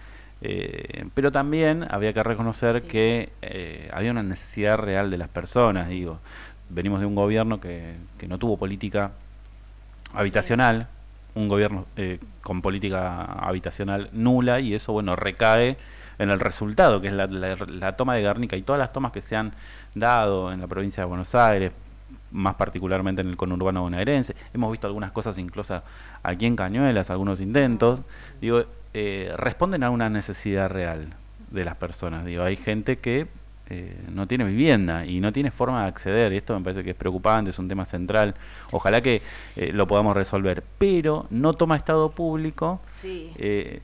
Pero también había que reconocer que había una necesidad real de las personas. Digo, venimos de un gobierno que no tuvo política habitacional, un gobierno con política habitacional nula, y eso, bueno, recae en el resultado, que es la toma de Guernica y todas las tomas que se han dado en la provincia de Buenos Aires, más particularmente en el conurbano bonaerense. Hemos visto algunas cosas incluso aquí en Cañuelas, algunos intentos. Digo, responden a una necesidad real de las personas. Digo, hay gente que no tiene vivienda y no tiene forma de acceder. Esto me parece que es preocupante, es un tema central. Ojalá que lo podamos resolver. Pero no toma Estado público. Sí.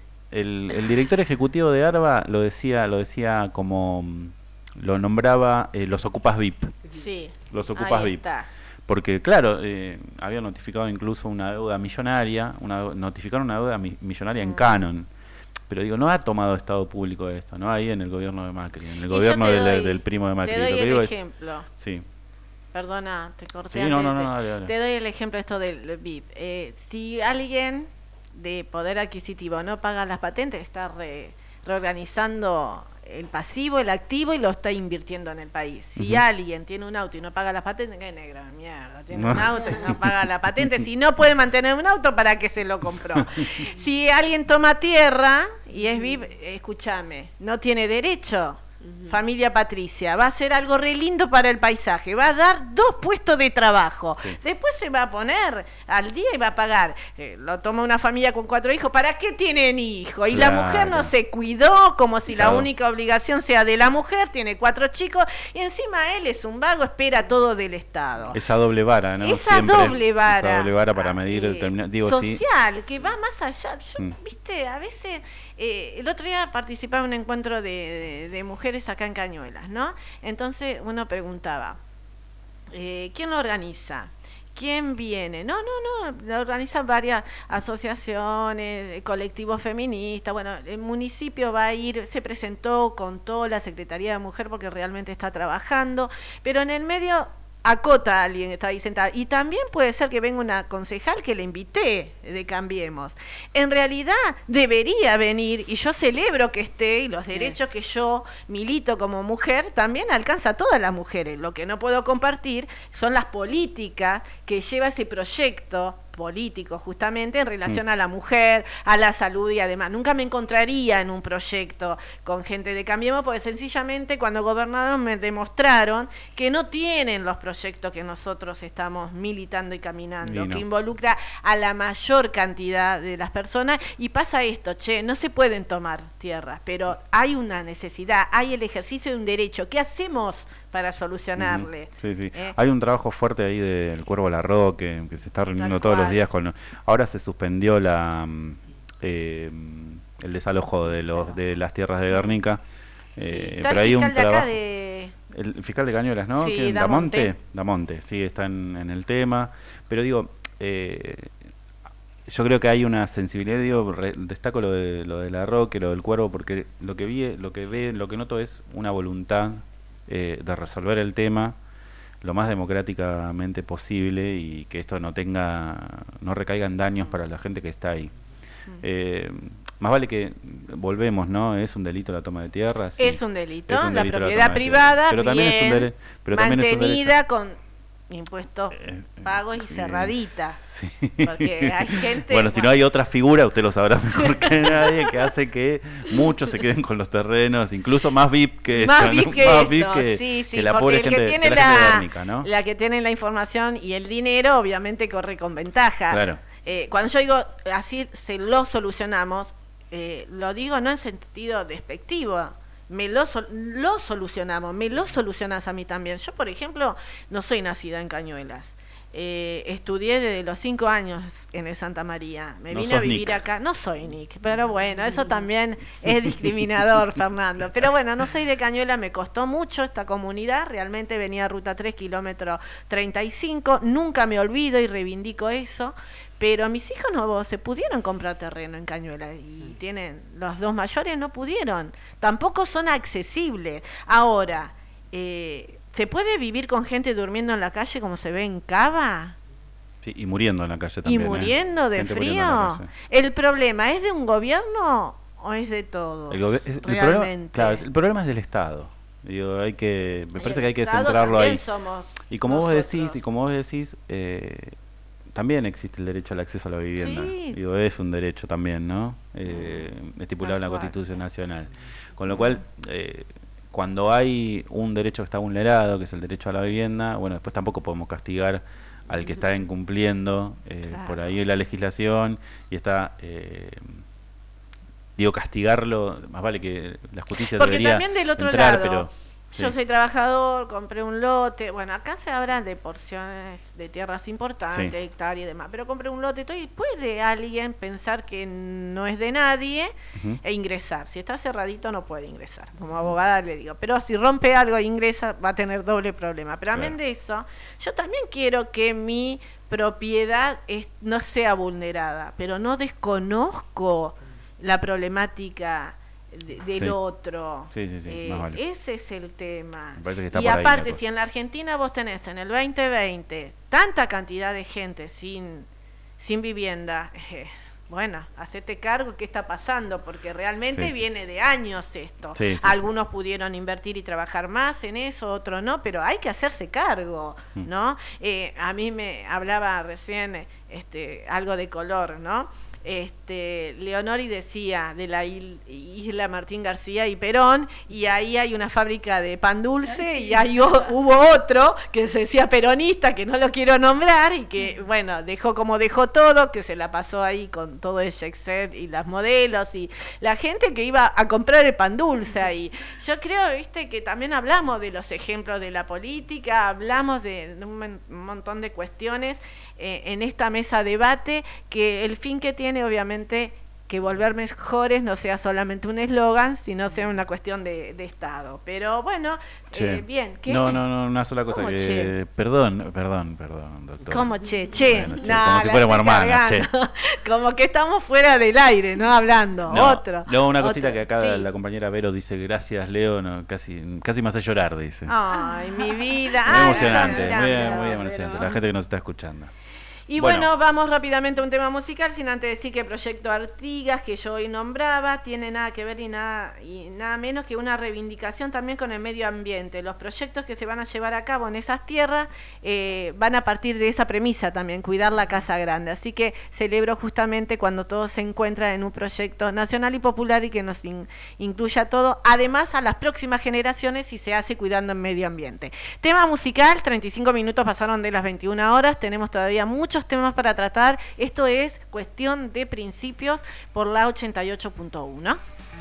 El director ejecutivo de ARBA lo decía como... lo nombraba los ocupas VIP. Sí. Los ocupas VIP. Está. Porque, claro, había notificado incluso una deuda millonaria, notificaron una deuda millonaria en Canon. Pero digo, no ha tomado Estado público esto, ¿no? Ahí en el gobierno de Macri, en el gobierno del primo de Macri. Te doy Lo que el digo ejemplo. Sí. Perdona, te corté. Sí, dale. Te doy el ejemplo de esto del VIP. Si alguien de poder adquisitivo no paga las patentes, está reorganizando el pasivo, el activo, y lo está invirtiendo en el país. Si alguien tiene un auto y no paga las patentes, ¿qué negro? Mierda, tiene un auto y no paga la patente. Si no puede mantener un auto, ¿para qué se lo compró? Si alguien toma tierra y es VIP, escúchame, no tiene derecho. Familia Patricia, va a ser algo re lindo para el paisaje, va a dar 2 puestos de trabajo, después se va a poner al día y va a pagar. Lo toma una familia con 4 hijos, ¿para qué tienen hijos? Y la mujer no se cuidó, como si la única obligación sea de la mujer, tiene 4 chicos y encima él es un vago, espera todo del Estado. Esa doble vara, ¿no? Esa doble vara para medir social, que va más allá. Yo, viste, a veces el otro día participaba en un encuentro de mujeres acá en Cañuelas, ¿no? Entonces uno preguntaba, ¿quién lo organiza? ¿Quién viene? No, lo organizan varias asociaciones, colectivos feministas. Bueno, el municipio va a ir, se presentó con toda la Secretaría de Mujer porque realmente está trabajando, pero en el medio acota a alguien que está ahí sentado. Y también puede ser que venga una concejal que le invité de Cambiemos. En realidad debería venir, y yo celebro que esté, y los derechos que yo milito como mujer también alcanza a todas las mujeres. Lo que no puedo compartir son las políticas que lleva ese proyecto político justamente en relación a la mujer, a la salud y además. Nunca me encontraría en un proyecto con gente de Cambiemos porque sencillamente cuando gobernaron me demostraron que no tienen los proyectos que nosotros estamos militando y caminando, que involucra a la mayor cantidad de las personas. Y pasa esto, no se pueden tomar tierras, pero hay una necesidad, hay el ejercicio de un derecho. ¿Qué hacemos para solucionarle? Sí. Hay un trabajo fuerte ahí del Cuervo Larroque que se está reuniendo todos los días con... Ahora se suspendió el desalojo de las tierras de Guernica, pero hay un trabajo... El fiscal de Cañuelas, ¿no? Sí, Damonte, sí, está en el tema, pero digo, yo creo que hay una sensibilidad, destaco lo de Larroque, lo del Cuervo, porque lo que noto es una voluntad de resolver el tema lo más democráticamente posible y que esto no recaiga en daños para la gente que está ahí. Más vale que volvemos, ¿no? Es un delito la toma de tierra. Sí. Es un delito, la propiedad privada, pero también mantenida con impuestos pagos y cerradita. Sí. Porque hay gente... Bueno, si no hay otra figura, usted lo sabrá mejor que nadie, que hace que muchos se queden con los terrenos, incluso más VIP que más esto, VIP ¿no? que más esto, VIP que, sí, que la pobre gente, tiene la gente dórmica, ¿no? La que tiene la información y el dinero, obviamente corre con ventaja. Claro. Cuando yo digo así, se lo solucionamos, lo digo no en sentido despectivo. Lo solucionamos, me lo solucionas a mí también. Yo, por ejemplo, no soy nacida en Cañuelas. Estudié desde los 5 años en el Santa María. Me vine a vivir acá. No soy Nick, pero bueno, eso también es discriminador, Fernando. Pero bueno, no soy de Cañuelas, me costó mucho esta comunidad. Realmente venía a Ruta 3, kilómetro 35. Nunca me olvido y reivindico eso. Pero mis hijos no se pudieron comprar terreno en Cañuelas y tienen, los 2 mayores no pudieron, tampoco son accesibles. Ahora, ¿se puede vivir con gente durmiendo en la calle como se ve en Cava? Sí, y muriendo en la calle también. ¿Y muriendo de gente frío? ¿El problema es de un gobierno o es de todo? El problema es del Estado. Digo, me parece que hay que centrarlo ahí. Y como vos decís, también existe el derecho al acceso a la vivienda. Sí. Digo, es un derecho también, ¿no? Estipulado en la Constitución Nacional. Con lo cual, cuando hay un derecho que está vulnerado, que es el derecho a la vivienda, bueno, después tampoco podemos castigar al que está incumpliendo por ahí la legislación y está... castigarlo, más vale que la justicia porque debería también del otro entrar, lado, pero... Yo soy trabajador, compré un lote, bueno, acá se habla de porciones de tierras importantes, hectáreas y demás, pero compré un lote, ¿puede alguien pensar que no es de nadie e ingresar? Si está cerradito no puede ingresar, como abogada le digo, pero si rompe algo e ingresa va a tener doble problema. Pero amén de eso, yo también quiero que mi propiedad no sea vulnerada, pero no desconozco la problemática del otro. Más vale. Ese es el tema. Y aparte, si en la Argentina vos tenés en el 2020 tanta cantidad de gente sin vivienda, bueno, hacete cargo qué está pasando, porque realmente viene de años esto. Algunos pudieron invertir y trabajar más en eso, otros no, pero hay que hacerse cargo, ¿no? A mí me hablaba recién algo de color, ¿no? Leonori decía de la isla Martín García y Perón, y ahí hay una fábrica de pan dulce, y ahí hubo otro que se decía peronista, que no lo quiero nombrar, y que bueno, dejó como dejó todo, que se la pasó ahí con todo el jet set y las modelos y la gente que iba a comprar el pan dulce ahí. Yo creo, que también hablamos de los ejemplos de la política, hablamos de un montón de cuestiones en esta mesa de debate, que el fin que tiene obviamente que volver mejores no sea solamente un eslogan, sino sea una cuestión de Estado. Pero bueno, bien. ¿Qué? No, una sola cosa. Perdón, doctor. ¿Cómo che? Bueno, como si fuéramos hermanos, che. Como que estamos fuera del aire, ¿no? Hablando. Una cosita que acá la compañera Vero dice, gracias Leo, casi me hace llorar, dice. Ay, mi vida. Muy emocionante, muy emocionante, la gente que nos está escuchando. Y bueno, vamos rápidamente a un tema musical, sin antes decir que Proyecto Artigas, que yo hoy nombraba, tiene nada que ver y nada menos que una reivindicación también con el medio ambiente. Los proyectos que se van a llevar a cabo en esas tierras van a partir de esa premisa también, cuidar la Casa Grande. Así que celebro justamente cuando todo se encuentra en un proyecto nacional y popular y que nos incluya a todo, además a las próximas generaciones, y se hace cuidando el medio ambiente. Tema musical, 35 minutos pasaron de las 21 horas, tenemos todavía muchos temas para tratar. Esto es Cuestión de Principios por la 88.1.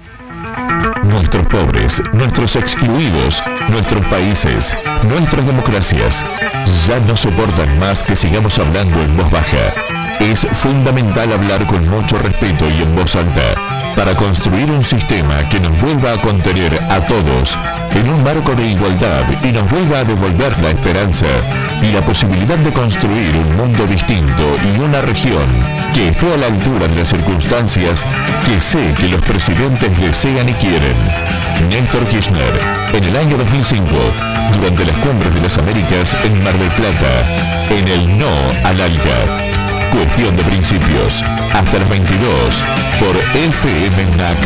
Nuestros pobres, nuestros excluidos, nuestros países, nuestras democracias ya no soportan más que sigamos hablando en voz baja. Es fundamental hablar con mucho respeto y en voz alta para construir un sistema que nos vuelva a contener a todos en un marco de igualdad y nos vuelva a devolver la esperanza y la posibilidad de construir un mundo distinto y una región que esté a la altura de las circunstancias que sé que los presidentes desean y quieren. Néstor Kirchner, en el año 2005, durante las Cumbres de las Américas en Mar del Plata, en el No al ALCA. Cuestión de Principios, hasta las 22, por FM NAC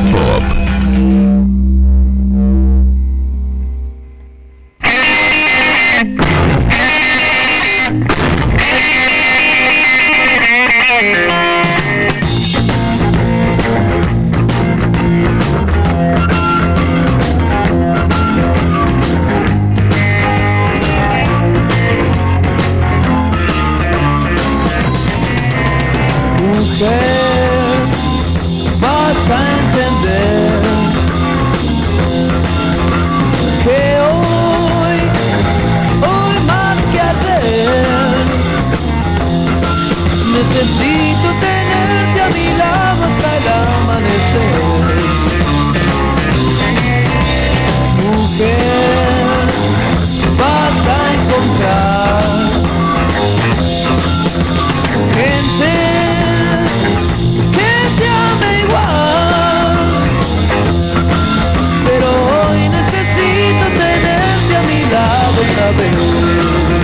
Pop. Necesito tenerte a mi lado hasta el amanecer. Mujer, vas a encontrar gente que te ame igual, pero hoy necesito tenerte a mi lado otra vez.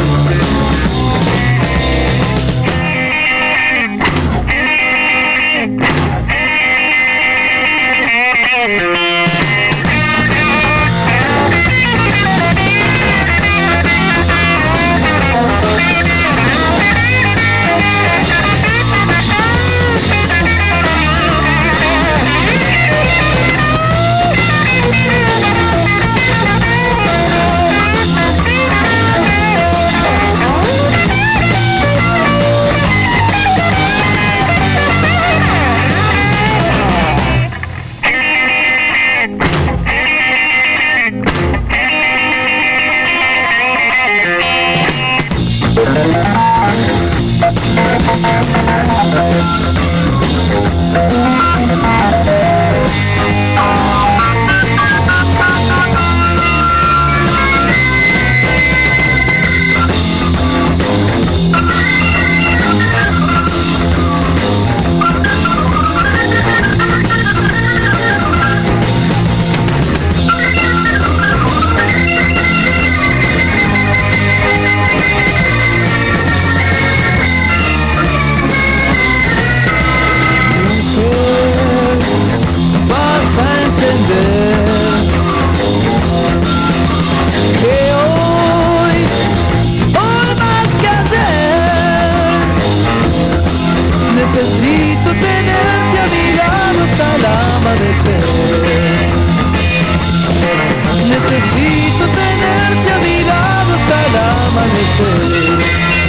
Necesito tenerte a mi lado hasta el amanecer. Necesito tenerte a mi lado hasta el amanecer.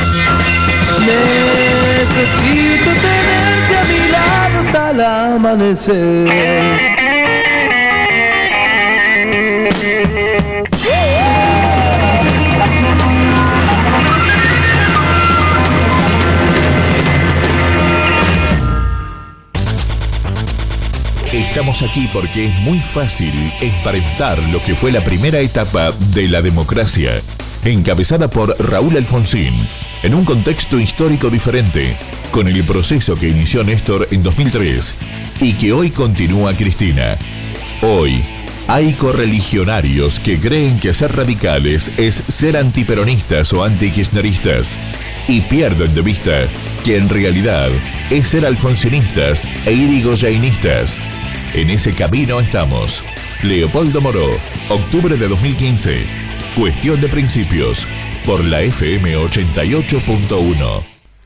Necesito tenerte a mi lado hasta el amanecer. Estamos aquí porque es muy fácil emparentar lo que fue la primera etapa de la democracia, encabezada por Raúl Alfonsín, en un contexto histórico diferente, con el proceso que inició Néstor en 2003 y que hoy continúa Cristina. Hoy hay correligionarios que creen que ser radicales es ser antiperonistas o antikirchneristas y pierden de vista que en realidad es ser alfonsinistas e irigoyenistas. En ese camino estamos. Leopoldo Moró, octubre de 2015. Cuestión de principios, por la FM 88.1.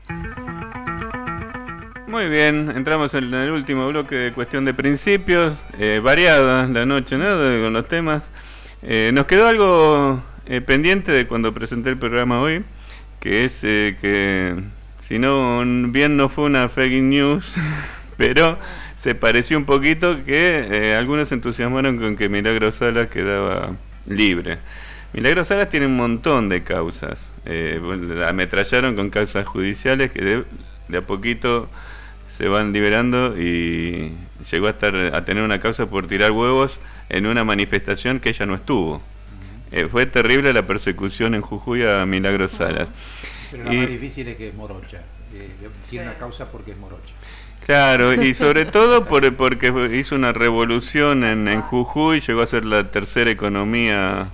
Muy bien, entramos en el último bloque de Cuestión de Principios. Variada la noche, ¿no? Con los temas. Nos quedó algo pendiente de cuando presenté el programa hoy, que es que, si no, bien no fue una fake news, pero se pareció un poquito que algunos se entusiasmaron con que Milagro Salas quedaba libre. Milagro Salas tiene un montón de causas. La ametrallaron con causas judiciales que de a poquito se van liberando y llegó a tener una causa por tirar huevos en una manifestación que ella no estuvo. Fue terrible la persecución en Jujuy a Milagro Salas. Pero lo más difícil es que es morocha. Tiene una causa porque es morocha. Claro, y sobre todo porque hizo una revolución en Jujuy, llegó a ser la tercera economía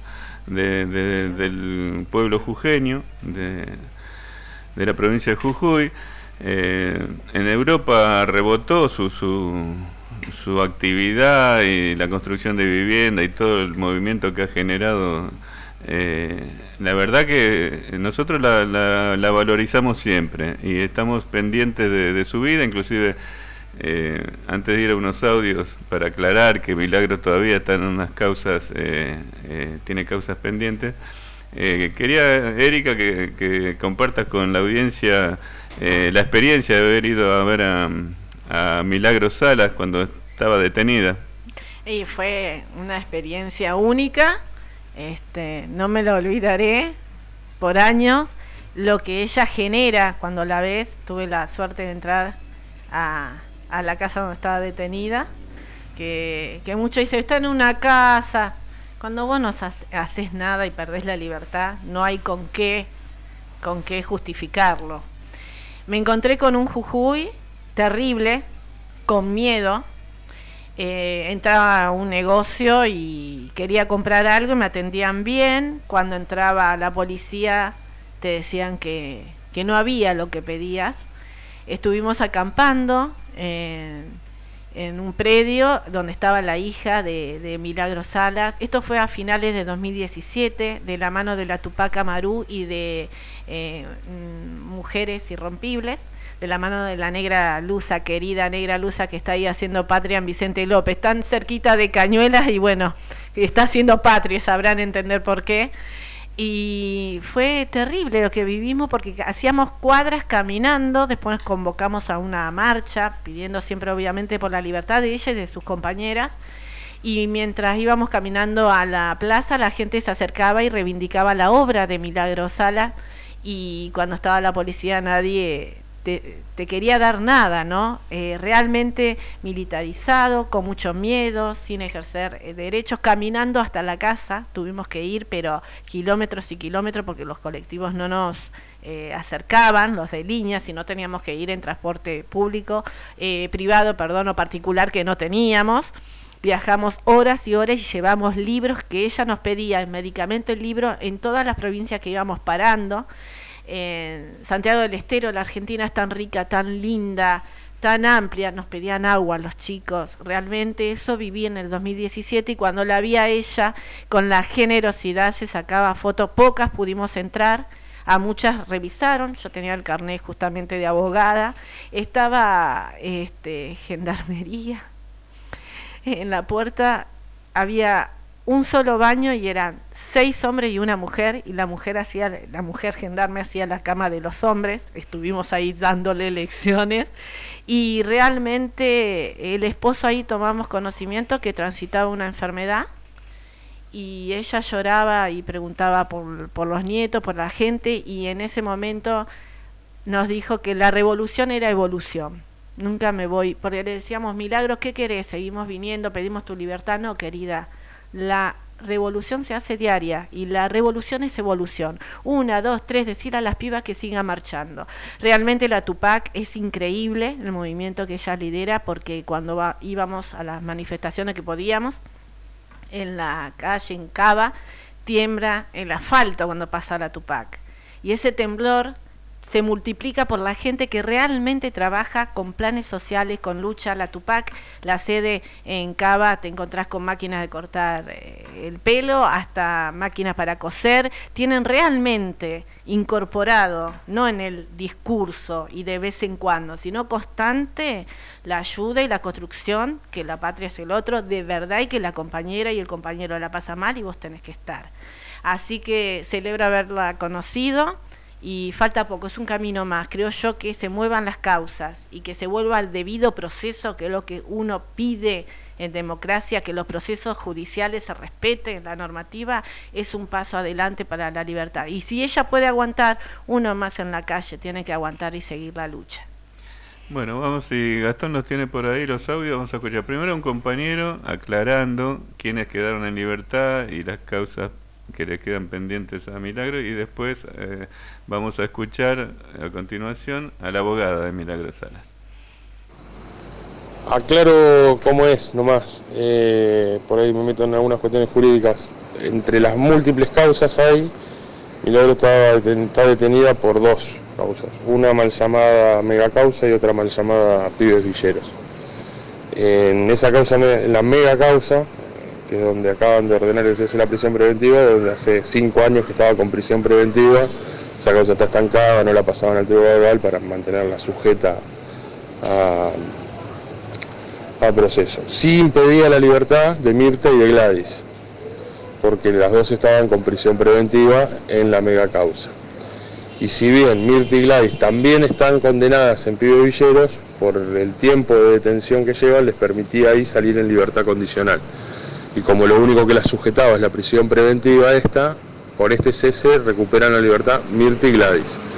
del pueblo jujeño, de la provincia de Jujuy. En Europa rebotó su actividad y la construcción de vivienda y todo el movimiento que ha generado. La verdad que nosotros la valorizamos siempre y estamos pendientes de su vida, inclusive antes de ir a unos audios para aclarar que Milagro todavía está en unas causas, tiene causas pendientes. Quería, Erika, que compartas con la audiencia la experiencia de haber ido a ver a Milagro Salas cuando estaba detenida. Y fue una experiencia única. No me lo olvidaré por años. lo que ella genera cuando la ves. Tuve la suerte de entrar a la casa donde estaba detenida, que muchos dicen, está en una casa. Cuando vos no haces nada y perdés la libertad, no hay con qué justificarlo. Me encontré con un Jujuy terrible, con miedo. Entraba a un negocio y quería comprar algo y me atendían bien. Cuando entraba la policía te decían que no había lo que pedías. Estuvimos acampando en un predio donde estaba la hija de Milagro Salas. Esto fue a finales de 2017, de la mano de la Tupac Amaru y de Mujeres Irrompibles, de la mano de la Negra Luza, querida Negra Luza, que está ahí haciendo patria en Vicente López, tan cerquita de Cañuelas, y bueno, que está haciendo patria, sabrán entender por qué. Y fue terrible lo que vivimos, porque hacíamos cuadras caminando, después nos convocamos a una marcha, pidiendo siempre obviamente por la libertad de ella y de sus compañeras, y mientras íbamos caminando a la plaza, la gente se acercaba y reivindicaba la obra de Milagro Sala, y cuando estaba la policía nadie te quería dar nada, ¿no? Realmente militarizado, con mucho miedo, sin ejercer derechos, caminando hasta la casa. Tuvimos que ir, pero kilómetros y kilómetros, porque los colectivos no nos acercaban, los de línea, si no teníamos que ir en transporte público, privado, o particular, que no teníamos. Viajamos horas y horas y llevamos libros que ella nos pedía, el medicamento, el libro, en todas las provincias que íbamos parando. En Santiago del Estero, la Argentina es tan rica, tan linda, tan amplia, nos pedían agua los chicos. Realmente eso viví en el 2017, y cuando la vi a ella, con la generosidad, se sacaba fotos. Pocas pudimos entrar, a muchas revisaron. Yo tenía el carnet justamente de abogada, estaba gendarmería en la puerta, había un solo baño y eran 6 hombres y una mujer, y la mujer gendarme hacía la cama de los hombres. Estuvimos ahí dándole lecciones, y realmente el esposo, ahí tomamos conocimiento que transitaba una enfermedad, y ella lloraba y preguntaba por los nietos, por la gente, y en ese momento nos dijo que la revolución era evolución. Nunca me voy, porque le decíamos, Milagros, ¿qué querés? Seguimos viniendo, pedimos tu libertad. No, querida, la revolución se hace diaria, y la revolución es evolución. 1, 2, 3, decir a las pibas que sigan marchando. Realmente la Tupac es increíble, el movimiento que ella lidera, porque cuando íbamos a las manifestaciones que podíamos, en la calle, en Cava, tiembla el asfalto cuando pasa la Tupac. Y ese temblor se multiplica por la gente que realmente trabaja con planes sociales, con lucha. La Tupac, la sede en Cava, te encontrás con máquinas de cortar el pelo, hasta máquinas para coser. Tienen realmente incorporado, no en el discurso y de vez en cuando, sino constante, la ayuda y la construcción, que la patria es el otro, de verdad, y que la compañera y el compañero la pasa mal y vos tenés que estar. Así que celebro haberla conocido. Y falta poco, es un camino más. Creo yo que se muevan las causas y que se vuelva al debido proceso, que es lo que uno pide en democracia, que los procesos judiciales se respeten, la normativa es un paso adelante para la libertad. Y si ella puede aguantar, uno más en la calle tiene que aguantar y seguir la lucha. Bueno, vamos, si Gastón nos tiene por ahí los audios, vamos a escuchar primero a un compañero aclarando quiénes quedaron en libertad y las causas que le quedan pendientes a Milagro, y después vamos a escuchar a continuación a la abogada de Milagro Salas. Aclaro cómo es nomás, por ahí me meto en algunas cuestiones jurídicas. Entre las múltiples causas hay, Milagro está detenida por 2 causas, una mal llamada mega causa y otra mal llamada pibes villeros. En esa causa, en la mega causa, que es donde acaban de ordenar el cese de la prisión preventiva, donde hace 5 años que estaba con prisión preventiva, esa causa está estancada, no la pasaban al tribunal para mantenerla sujeta a proceso. Sí impedía la libertad de Mirta y de Gladys, porque las 2 estaban con prisión preventiva en la mega causa. Y si bien Mirta y Gladys también están condenadas en pibes villeros, por el tiempo de detención que llevan, les permitía ahí salir en libertad condicional. Y como lo único que las sujetaba es la prisión preventiva esta, por este cese recuperan la libertad Mirta y Gladys.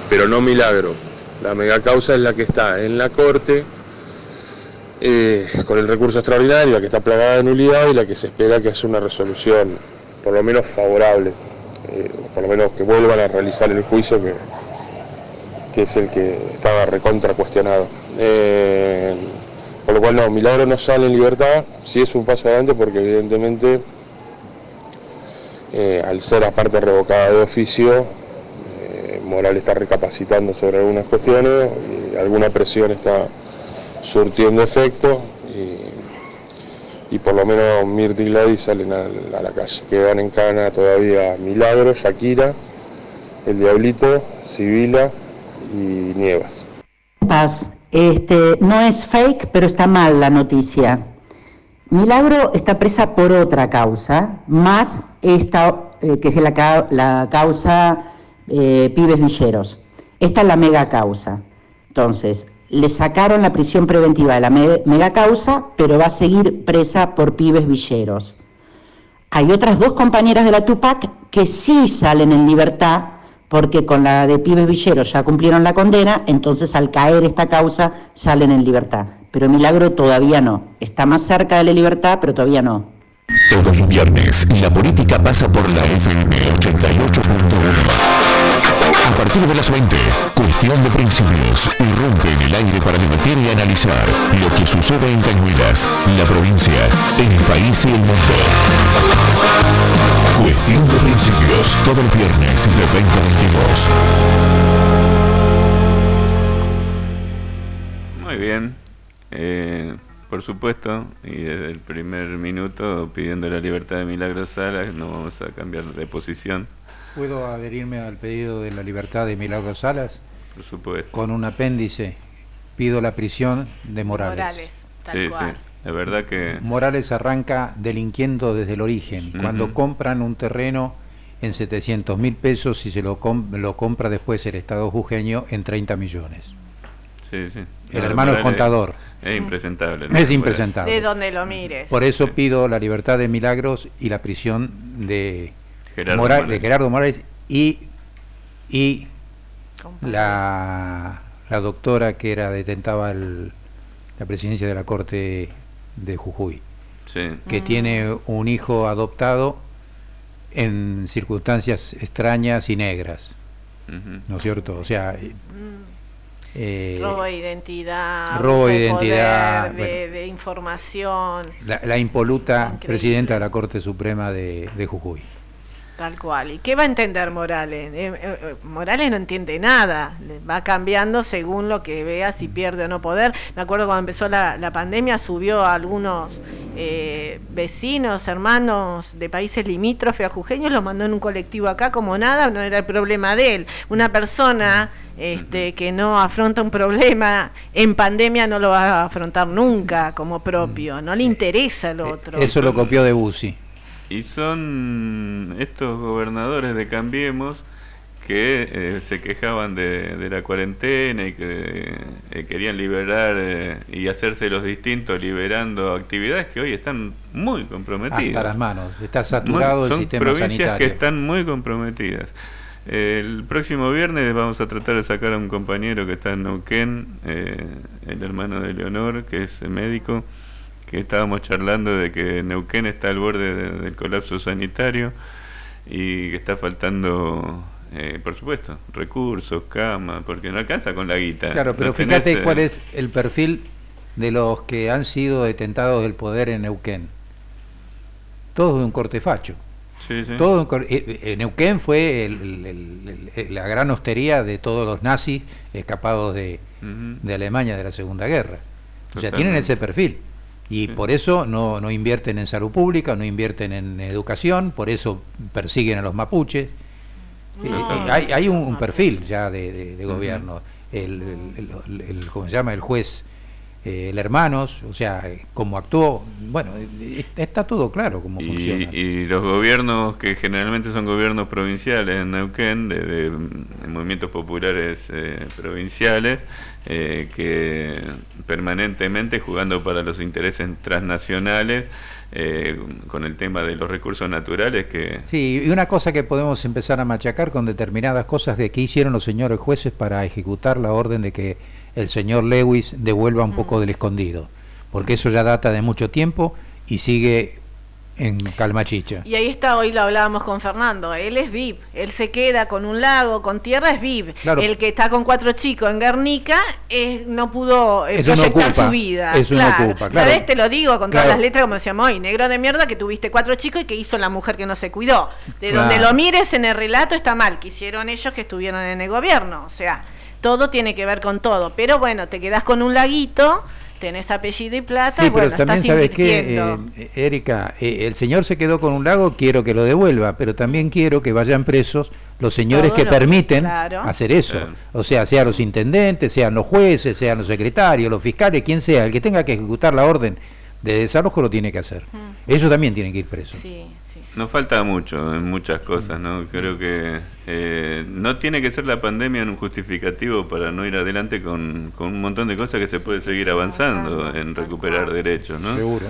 pero no Milagro. La megacausa es la que está en la Corte, con el recurso extraordinario, la que está plagada de nulidad y la que se espera que haya una resolución, por lo menos favorable, por lo menos que vuelvan a realizar el juicio que es el que estaba recontra cuestionado. Por lo cual no, Milagro no sale en libertad, sí es un paso adelante porque evidentemente al ser aparte revocada de oficio, Morales está recapacitando sobre algunas cuestiones y alguna presión está surtiendo efecto y por lo menos Mirta y Gladys salen a la calle. Quedan en cana todavía Milagro, Shakira, El Diablito, Sibila y Nievas. Paz, no es fake, pero está mal la noticia. Milagro está presa por otra causa, más esta, que es la causa Pibes Villeros. Esta es la mega causa. Entonces, le sacaron la prisión preventiva de la mega causa, pero va a seguir presa por Pibes Villeros. Hay otras 2 compañeras de la Tupac que sí salen en libertad, porque con la de Pibes Villeros ya cumplieron la condena, entonces al caer esta causa salen en libertad. Pero Milagro todavía no. Está más cerca de la libertad, pero todavía no. Todos los viernes, la política pasa por la FM 88.1. A partir de las 20, Cuestión de Principios irrumpe en el aire para debatir y analizar lo que sucede en Cañuelas, la provincia, en el país y el mundo. Cuestión de Principios, todos los viernes de 20 a 22. Muy bien. Por supuesto, y desde el primer minuto pidiendo la libertad de Milagro Salas, no vamos a cambiar de posición. ¿Puedo adherirme al pedido de la libertad de Milagro Salas? Por supuesto. Con un apéndice, pido la prisión de Morales. Tal cual. Sí, la verdad que... Morales arranca delinquiendo desde el origen, cuando compran un terreno en 700.000 pesos y se lo compra después el Estado jujeño en 30 millones. Sí. El hermano es contador. Es impresentable. ¿no? Es impresentable. De donde lo mires. Por eso pido la libertad de Milagros y la prisión de Gerardo Morales y la doctora que detentaba la presidencia de la Corte de Jujuy, que tiene un hijo adoptado en circunstancias extrañas y negras, ¿no es cierto? O sea... robo de identidad, poder, de información. La impoluta presidenta de la Corte Suprema de Jujuy. Tal cual. ¿Y qué va a entender Morales? Morales no entiende nada. Va cambiando según lo que vea, si pierde o no poder. Me acuerdo cuando empezó la pandemia, subió a algunos vecinos, hermanos de países limítrofes a jujeños, los mandó en un colectivo acá como nada, no era el problema de él. Una persona que no afronta un problema en pandemia no lo va a afrontar nunca como propio, no le interesa el otro. Eso lo copió de Bussi. Y son estos gobernadores de Cambiemos que se quejaban de la cuarentena y que querían liberar y hacerse los distintos liberando actividades que hoy están muy comprometidas. Hasta las manos, está saturado el sistema sanitario. Son provincias que están muy comprometidas. El próximo viernes vamos a tratar de sacar a un compañero que está en Neuquén, el hermano de Leonor, que es médico, que estábamos charlando de que Neuquén está al borde del colapso sanitario y que está faltando, por supuesto, recursos, camas, porque no alcanza con la guita. Claro, pero fíjate cuál es el perfil de los que han sido detentados del poder en Neuquén. Todos de un corte facho. Sí. Todo Neuquén fue la gran hostería de todos los nazis escapados de Alemania de la Segunda Guerra. O sea, tienen ese perfil. Y por eso no invierten en salud pública, no invierten en educación, por eso persiguen a los mapuches. Hay un perfil ya de gobierno. ¿Cómo se llama? El juez el Hermanos, o sea, cómo actuó, bueno, está todo claro cómo funciona. Y los gobiernos que generalmente son gobiernos provinciales en Neuquén, de movimientos populares provinciales, que permanentemente jugando para los intereses transnacionales, con el tema de los recursos naturales que... Sí, y una cosa que podemos empezar a machacar con determinadas cosas de qué hicieron los señores jueces para ejecutar la orden de que el señor Lewis devuelva un poco del escondido, porque eso ya data de mucho tiempo y sigue en calmachicha. Y ahí está, hoy lo hablábamos con Fernando, él es VIP, él se queda con un lago, con tierra es VIP, claro. El que está con 4 chicos en Guernica no pudo proyectar su vida. Eso claro. no ocupa, claro. ¿Sabes? Te lo digo con todas las letras, como decíamos hoy, negro de mierda que tuviste 4 chicos y que hizo la mujer que no se cuidó. De donde lo mires en el relato está mal, que hicieron ellos que estuvieron en el gobierno, o sea, todo tiene que ver con todo, pero bueno, te quedás con un laguito, tenés apellido y plata, sí, y bueno, pero también sabes que, Erika, el señor se quedó con un lago, quiero que lo devuelva, pero también quiero que vayan presos los señores que permiten hacer eso, o sea, sean los intendentes, sean los jueces, sean los secretarios, los fiscales, quien sea, el que tenga que ejecutar la orden de desalojo lo tiene que hacer. Ellos también tienen que ir presos. Nos falta mucho en muchas cosas, ¿no? Creo que no tiene que ser la pandemia un justificativo para no ir adelante con un montón de cosas que se puede seguir avanzando en recuperar derechos, ¿no? Seguro.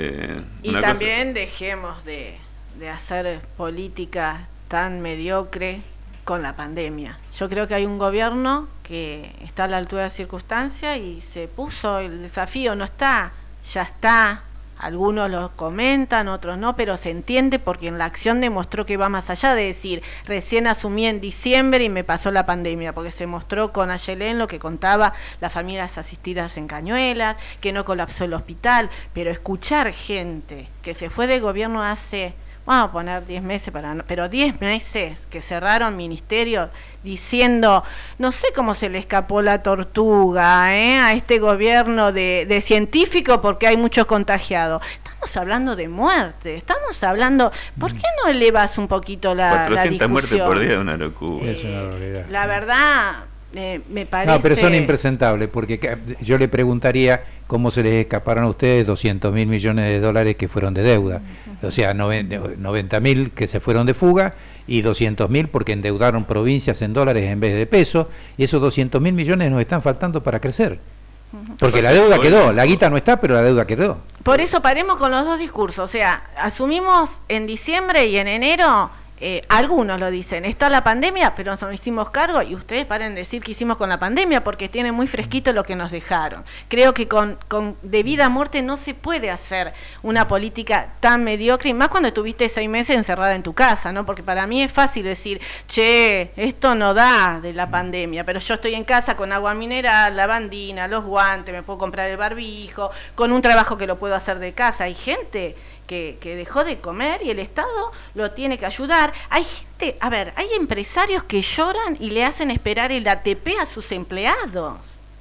Y también dejemos de hacer política tan mediocre con la pandemia. Yo creo que hay un gobierno que está a la altura de la circunstancia y se puso el desafío, no está, ya está. Algunos lo comentan, otros no, pero se entiende porque en la acción demostró que va más allá de decir, recién asumí en diciembre y me pasó la pandemia, porque se mostró con Ayelén lo que contaba las familias asistidas en Cañuelas, que no colapsó el hospital, pero escuchar gente que se fue del gobierno hace, vamos a poner 10 meses, pero 10 meses que cerraron ministerios diciendo, no sé cómo se le escapó la tortuga a este gobierno de científico porque hay muchos contagiados. Estamos hablando de muerte, estamos hablando, ¿por qué no elevas un poquito la discusión? 400 muertes por día es una locura. Es una barbaridad. La verdad, me parece... No, pero son impresentables, porque yo le preguntaría cómo se les escaparon a ustedes 200.000 millones de dólares que fueron de deuda. O sea, 90.000 que se fueron de fuga y 200.000 porque endeudaron provincias en dólares en vez de pesos, y esos 200.000 millones nos están faltando para crecer. Porque la deuda quedó, la guita no está, pero la deuda quedó. Por eso paremos con los dos discursos, o sea, asumimos en diciembre y en enero... algunos lo dicen, está la pandemia, pero nos hicimos cargo, y ustedes paren de decir que hicimos con la pandemia porque tienen muy fresquito lo que nos dejaron. Creo que con de vida a muerte no se puede hacer una política tan mediocre, y más cuando estuviste 6 meses encerrada en tu casa, ¿no? Porque para mí es fácil decir, che, esto no da de la pandemia, pero yo estoy en casa con agua mineral, lavandina, los guantes, me puedo comprar el barbijo, con un trabajo que lo puedo hacer de casa. Hay gente que dejó de comer y el Estado lo tiene que ayudar. Hay gente, hay empresarios que lloran y le hacen esperar el ATP a sus empleados.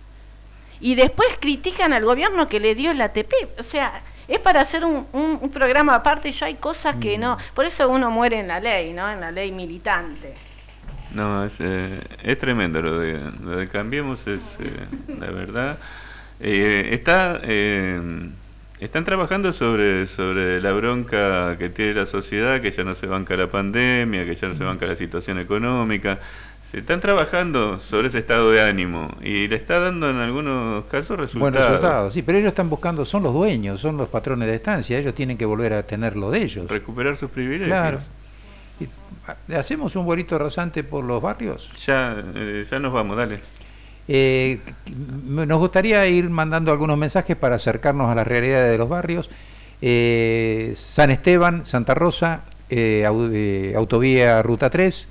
Y después critican al gobierno que le dio el ATP. O sea, es para hacer un programa aparte. Yo hay cosas que no... Por eso uno muere en la ley, ¿no? En la ley militante. No, es tremendo lo de Cambiemos, es la verdad. Están trabajando sobre la bronca que tiene la sociedad, que ya no se banca la pandemia, que ya no se banca la situación económica. Se están trabajando sobre ese estado de ánimo y le está dando en algunos casos resultados. Buenos resultados, sí, pero ellos están buscando, son los dueños, son los patrones de estancia, ellos tienen que volver a tener lo de ellos. Recuperar sus privilegios. Claro. ¿Hacemos un vuelito rasante por los barrios? Ya nos vamos, dale. Nos gustaría ir mandando algunos mensajes para acercarnos a las realidades de los barrios. San Esteban, Santa Rosa, autovía Ruta 3.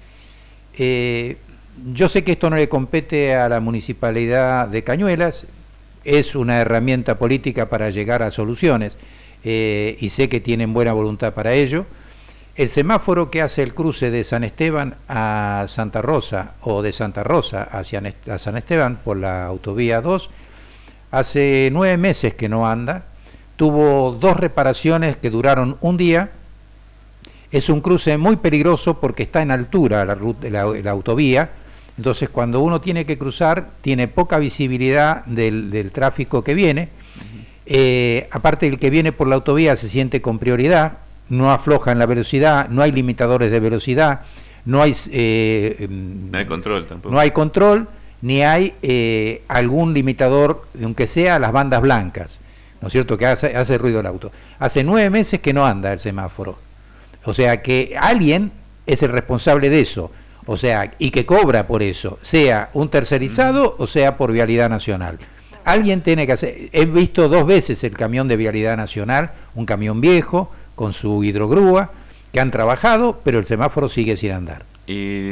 Yo sé que esto no le compete a la Municipalidad de Cañuelas, es una herramienta política para llegar a soluciones, y sé que tienen buena voluntad para ello. El semáforo que hace el cruce de San Esteban a Santa Rosa o de Santa Rosa hacia San Esteban por la autovía 2, hace 9 meses que no anda, tuvo 2 reparaciones que duraron un día. Es un cruce muy peligroso porque está en altura la autovía, Entonces, cuando uno tiene que cruzar, tiene poca visibilidad del tráfico que viene. Aparte, el que viene por la autovía se siente con prioridad, no afloja en la velocidad, no hay limitadores de velocidad, no hay control tampoco. No hay control, ni hay algún limitador, aunque sea las bandas blancas, ¿no es cierto?, que hace ruido el auto. Hace 9 meses que no anda el semáforo. O sea que alguien es el responsable de eso. O sea, y que cobra por eso, sea un tercerizado o sea por Vialidad Nacional. Alguien tiene que hacer. He visto 2 veces el camión de Vialidad Nacional, un camión viejo con su hidrogrúa, que han trabajado, pero el semáforo sigue sin andar. Y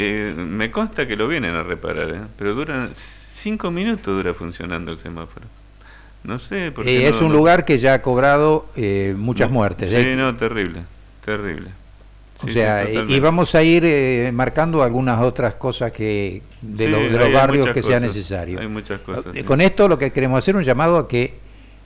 me consta que lo vienen a reparar, pero dura 5 minutos dura funcionando el semáforo. No sé por qué. Es un lugar que ya ha cobrado muchas muertes. Sí, no, terrible, terrible. O sea, y vamos a ir marcando algunas otras cosas que de los barrios que sea necesario. Hay muchas cosas. Con esto lo que queremos hacer es un llamado a que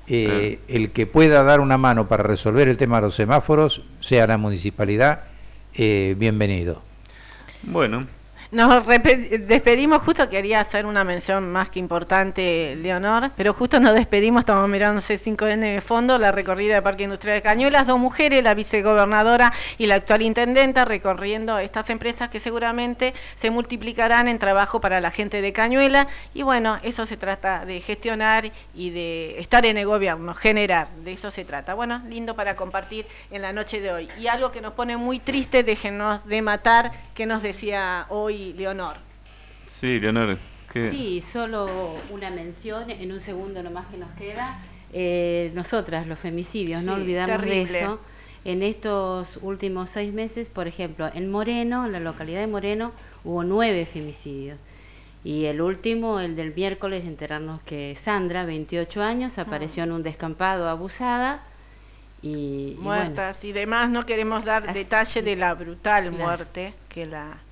el que pueda dar una mano para resolver el tema de los semáforos, sea la municipalidad, bienvenido. Bueno. Nos despedimos, justo quería hacer una mención más que importante, Leonor, pero justo nos despedimos, estamos mirando C5N de fondo, la recorrida de Parque Industrial de Cañuelas, 2 mujeres, la vicegobernadora y la actual intendenta, recorriendo estas empresas que seguramente se multiplicarán en trabajo para la gente de Cañuelas, y bueno, eso se trata de gestionar y de estar en el gobierno, generar, de eso se trata. Bueno, lindo para compartir en la noche de hoy. Y algo que nos pone muy triste, déjenos de matar, que nos decía hoy Leonor. Sí, Leonor. Sí, solo una mención, en un segundo nomás que nos queda. Nosotras, los femicidios, no olvidarnos terrible de eso. En estos últimos 6 meses, por ejemplo, en Moreno, en la localidad de Moreno, hubo 9 femicidios. Y el último, el del miércoles, enterarnos que Sandra, 28 años, apareció en un descampado abusada. Y muertas y demás. No queremos dar detalle de la brutal muerte que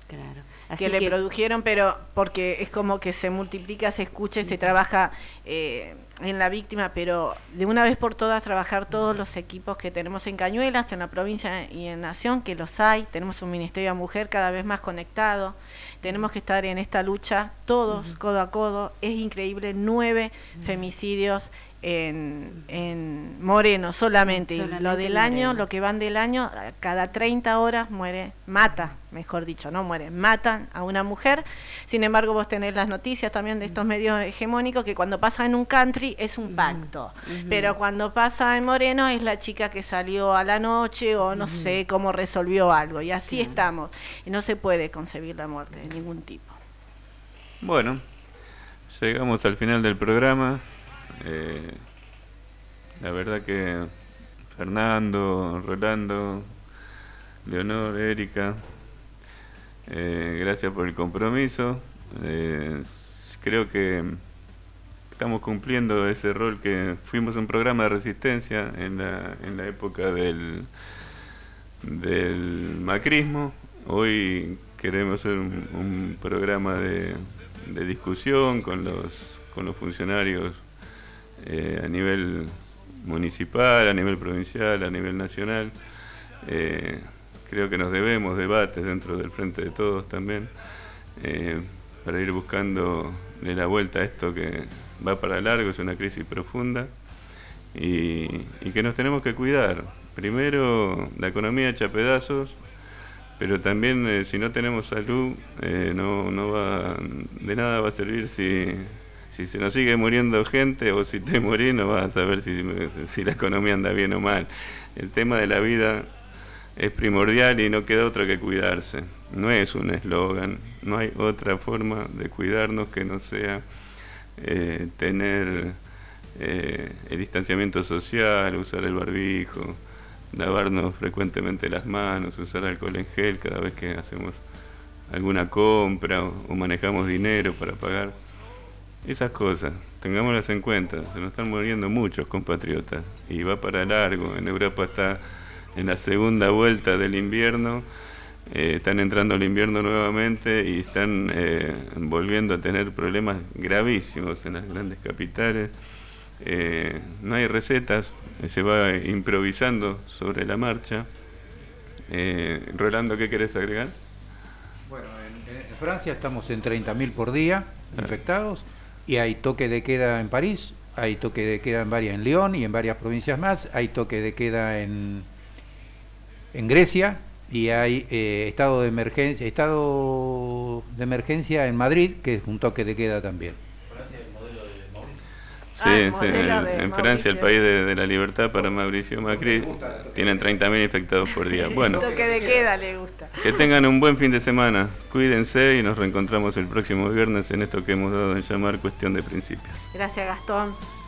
le produjeron, pero porque es como que se multiplica, se escucha y se trabaja en la víctima, pero de una vez por todas trabajar todos los equipos que tenemos en Cañuelas, en la provincia y en Nación, que los hay. Tenemos un Ministerio de Mujer cada vez más conectado, tenemos que estar en esta lucha todos, codo a codo. Es increíble, 9 femicidios en Moreno solamente. Y lo del año, lo que van del año, cada 30 horas matan a una mujer. Sin embargo, vos tenés las noticias también de estos medios hegemónicos que cuando pasa en un country es un pacto, pero cuando pasa en Moreno es la chica que salió a la noche o no sé cómo resolvió algo, y así estamos, y no se puede concebir la muerte de ningún tipo. Bueno, llegamos al final del programa. La verdad que Fernando, Rolando, Leonor, Erika, gracias por el compromiso. Creo que estamos cumpliendo ese rol que fuimos un programa de resistencia en la época del macrismo. Hoy queremos hacer un programa de discusión con los funcionarios a nivel municipal, a nivel provincial, a nivel nacional. Creo que nos debemos debates dentro del Frente de Todos también, para ir buscando de la vuelta a esto que va para largo, es una crisis profunda y que nos tenemos que cuidar. Primero, la economía hecha pedazos, pero también si no tenemos salud, de nada va a servir si se nos sigue muriendo gente, o si te morís no vas a saber si la economía anda bien o mal. El tema de la vida es primordial y no queda otra que cuidarse. No es un eslogan, no hay otra forma de cuidarnos que no sea tener el distanciamiento social, usar el barbijo, lavarnos frecuentemente las manos, usar alcohol en gel cada vez que hacemos alguna compra o manejamos dinero para pagar. Esas cosas, tengámoslas en cuenta. Se nos están muriendo muchos compatriotas y va para largo. En Europa está en la segunda vuelta del invierno, están entrando al invierno nuevamente y están volviendo a tener problemas gravísimos en las grandes capitales. No hay recetas, se va improvisando sobre la marcha. Rolando, ¿qué querés agregar? Bueno, Francia estamos en 30.000 por día infectados y hay toque de queda en París, hay toque de queda en Lyon y en varias provincias más, hay toque de queda en Grecia y hay estado de emergencia en Madrid, que es un toque de queda también. Sí, en Francia, el país de la libertad para Mauricio Macri, tienen 30.000 infectados por día. Bueno, toque de queda le gusta. Que tengan un buen fin de semana, cuídense y nos reencontramos el próximo viernes en esto que hemos dado en llamar Cuestión de Principios. Gracias, Gastón.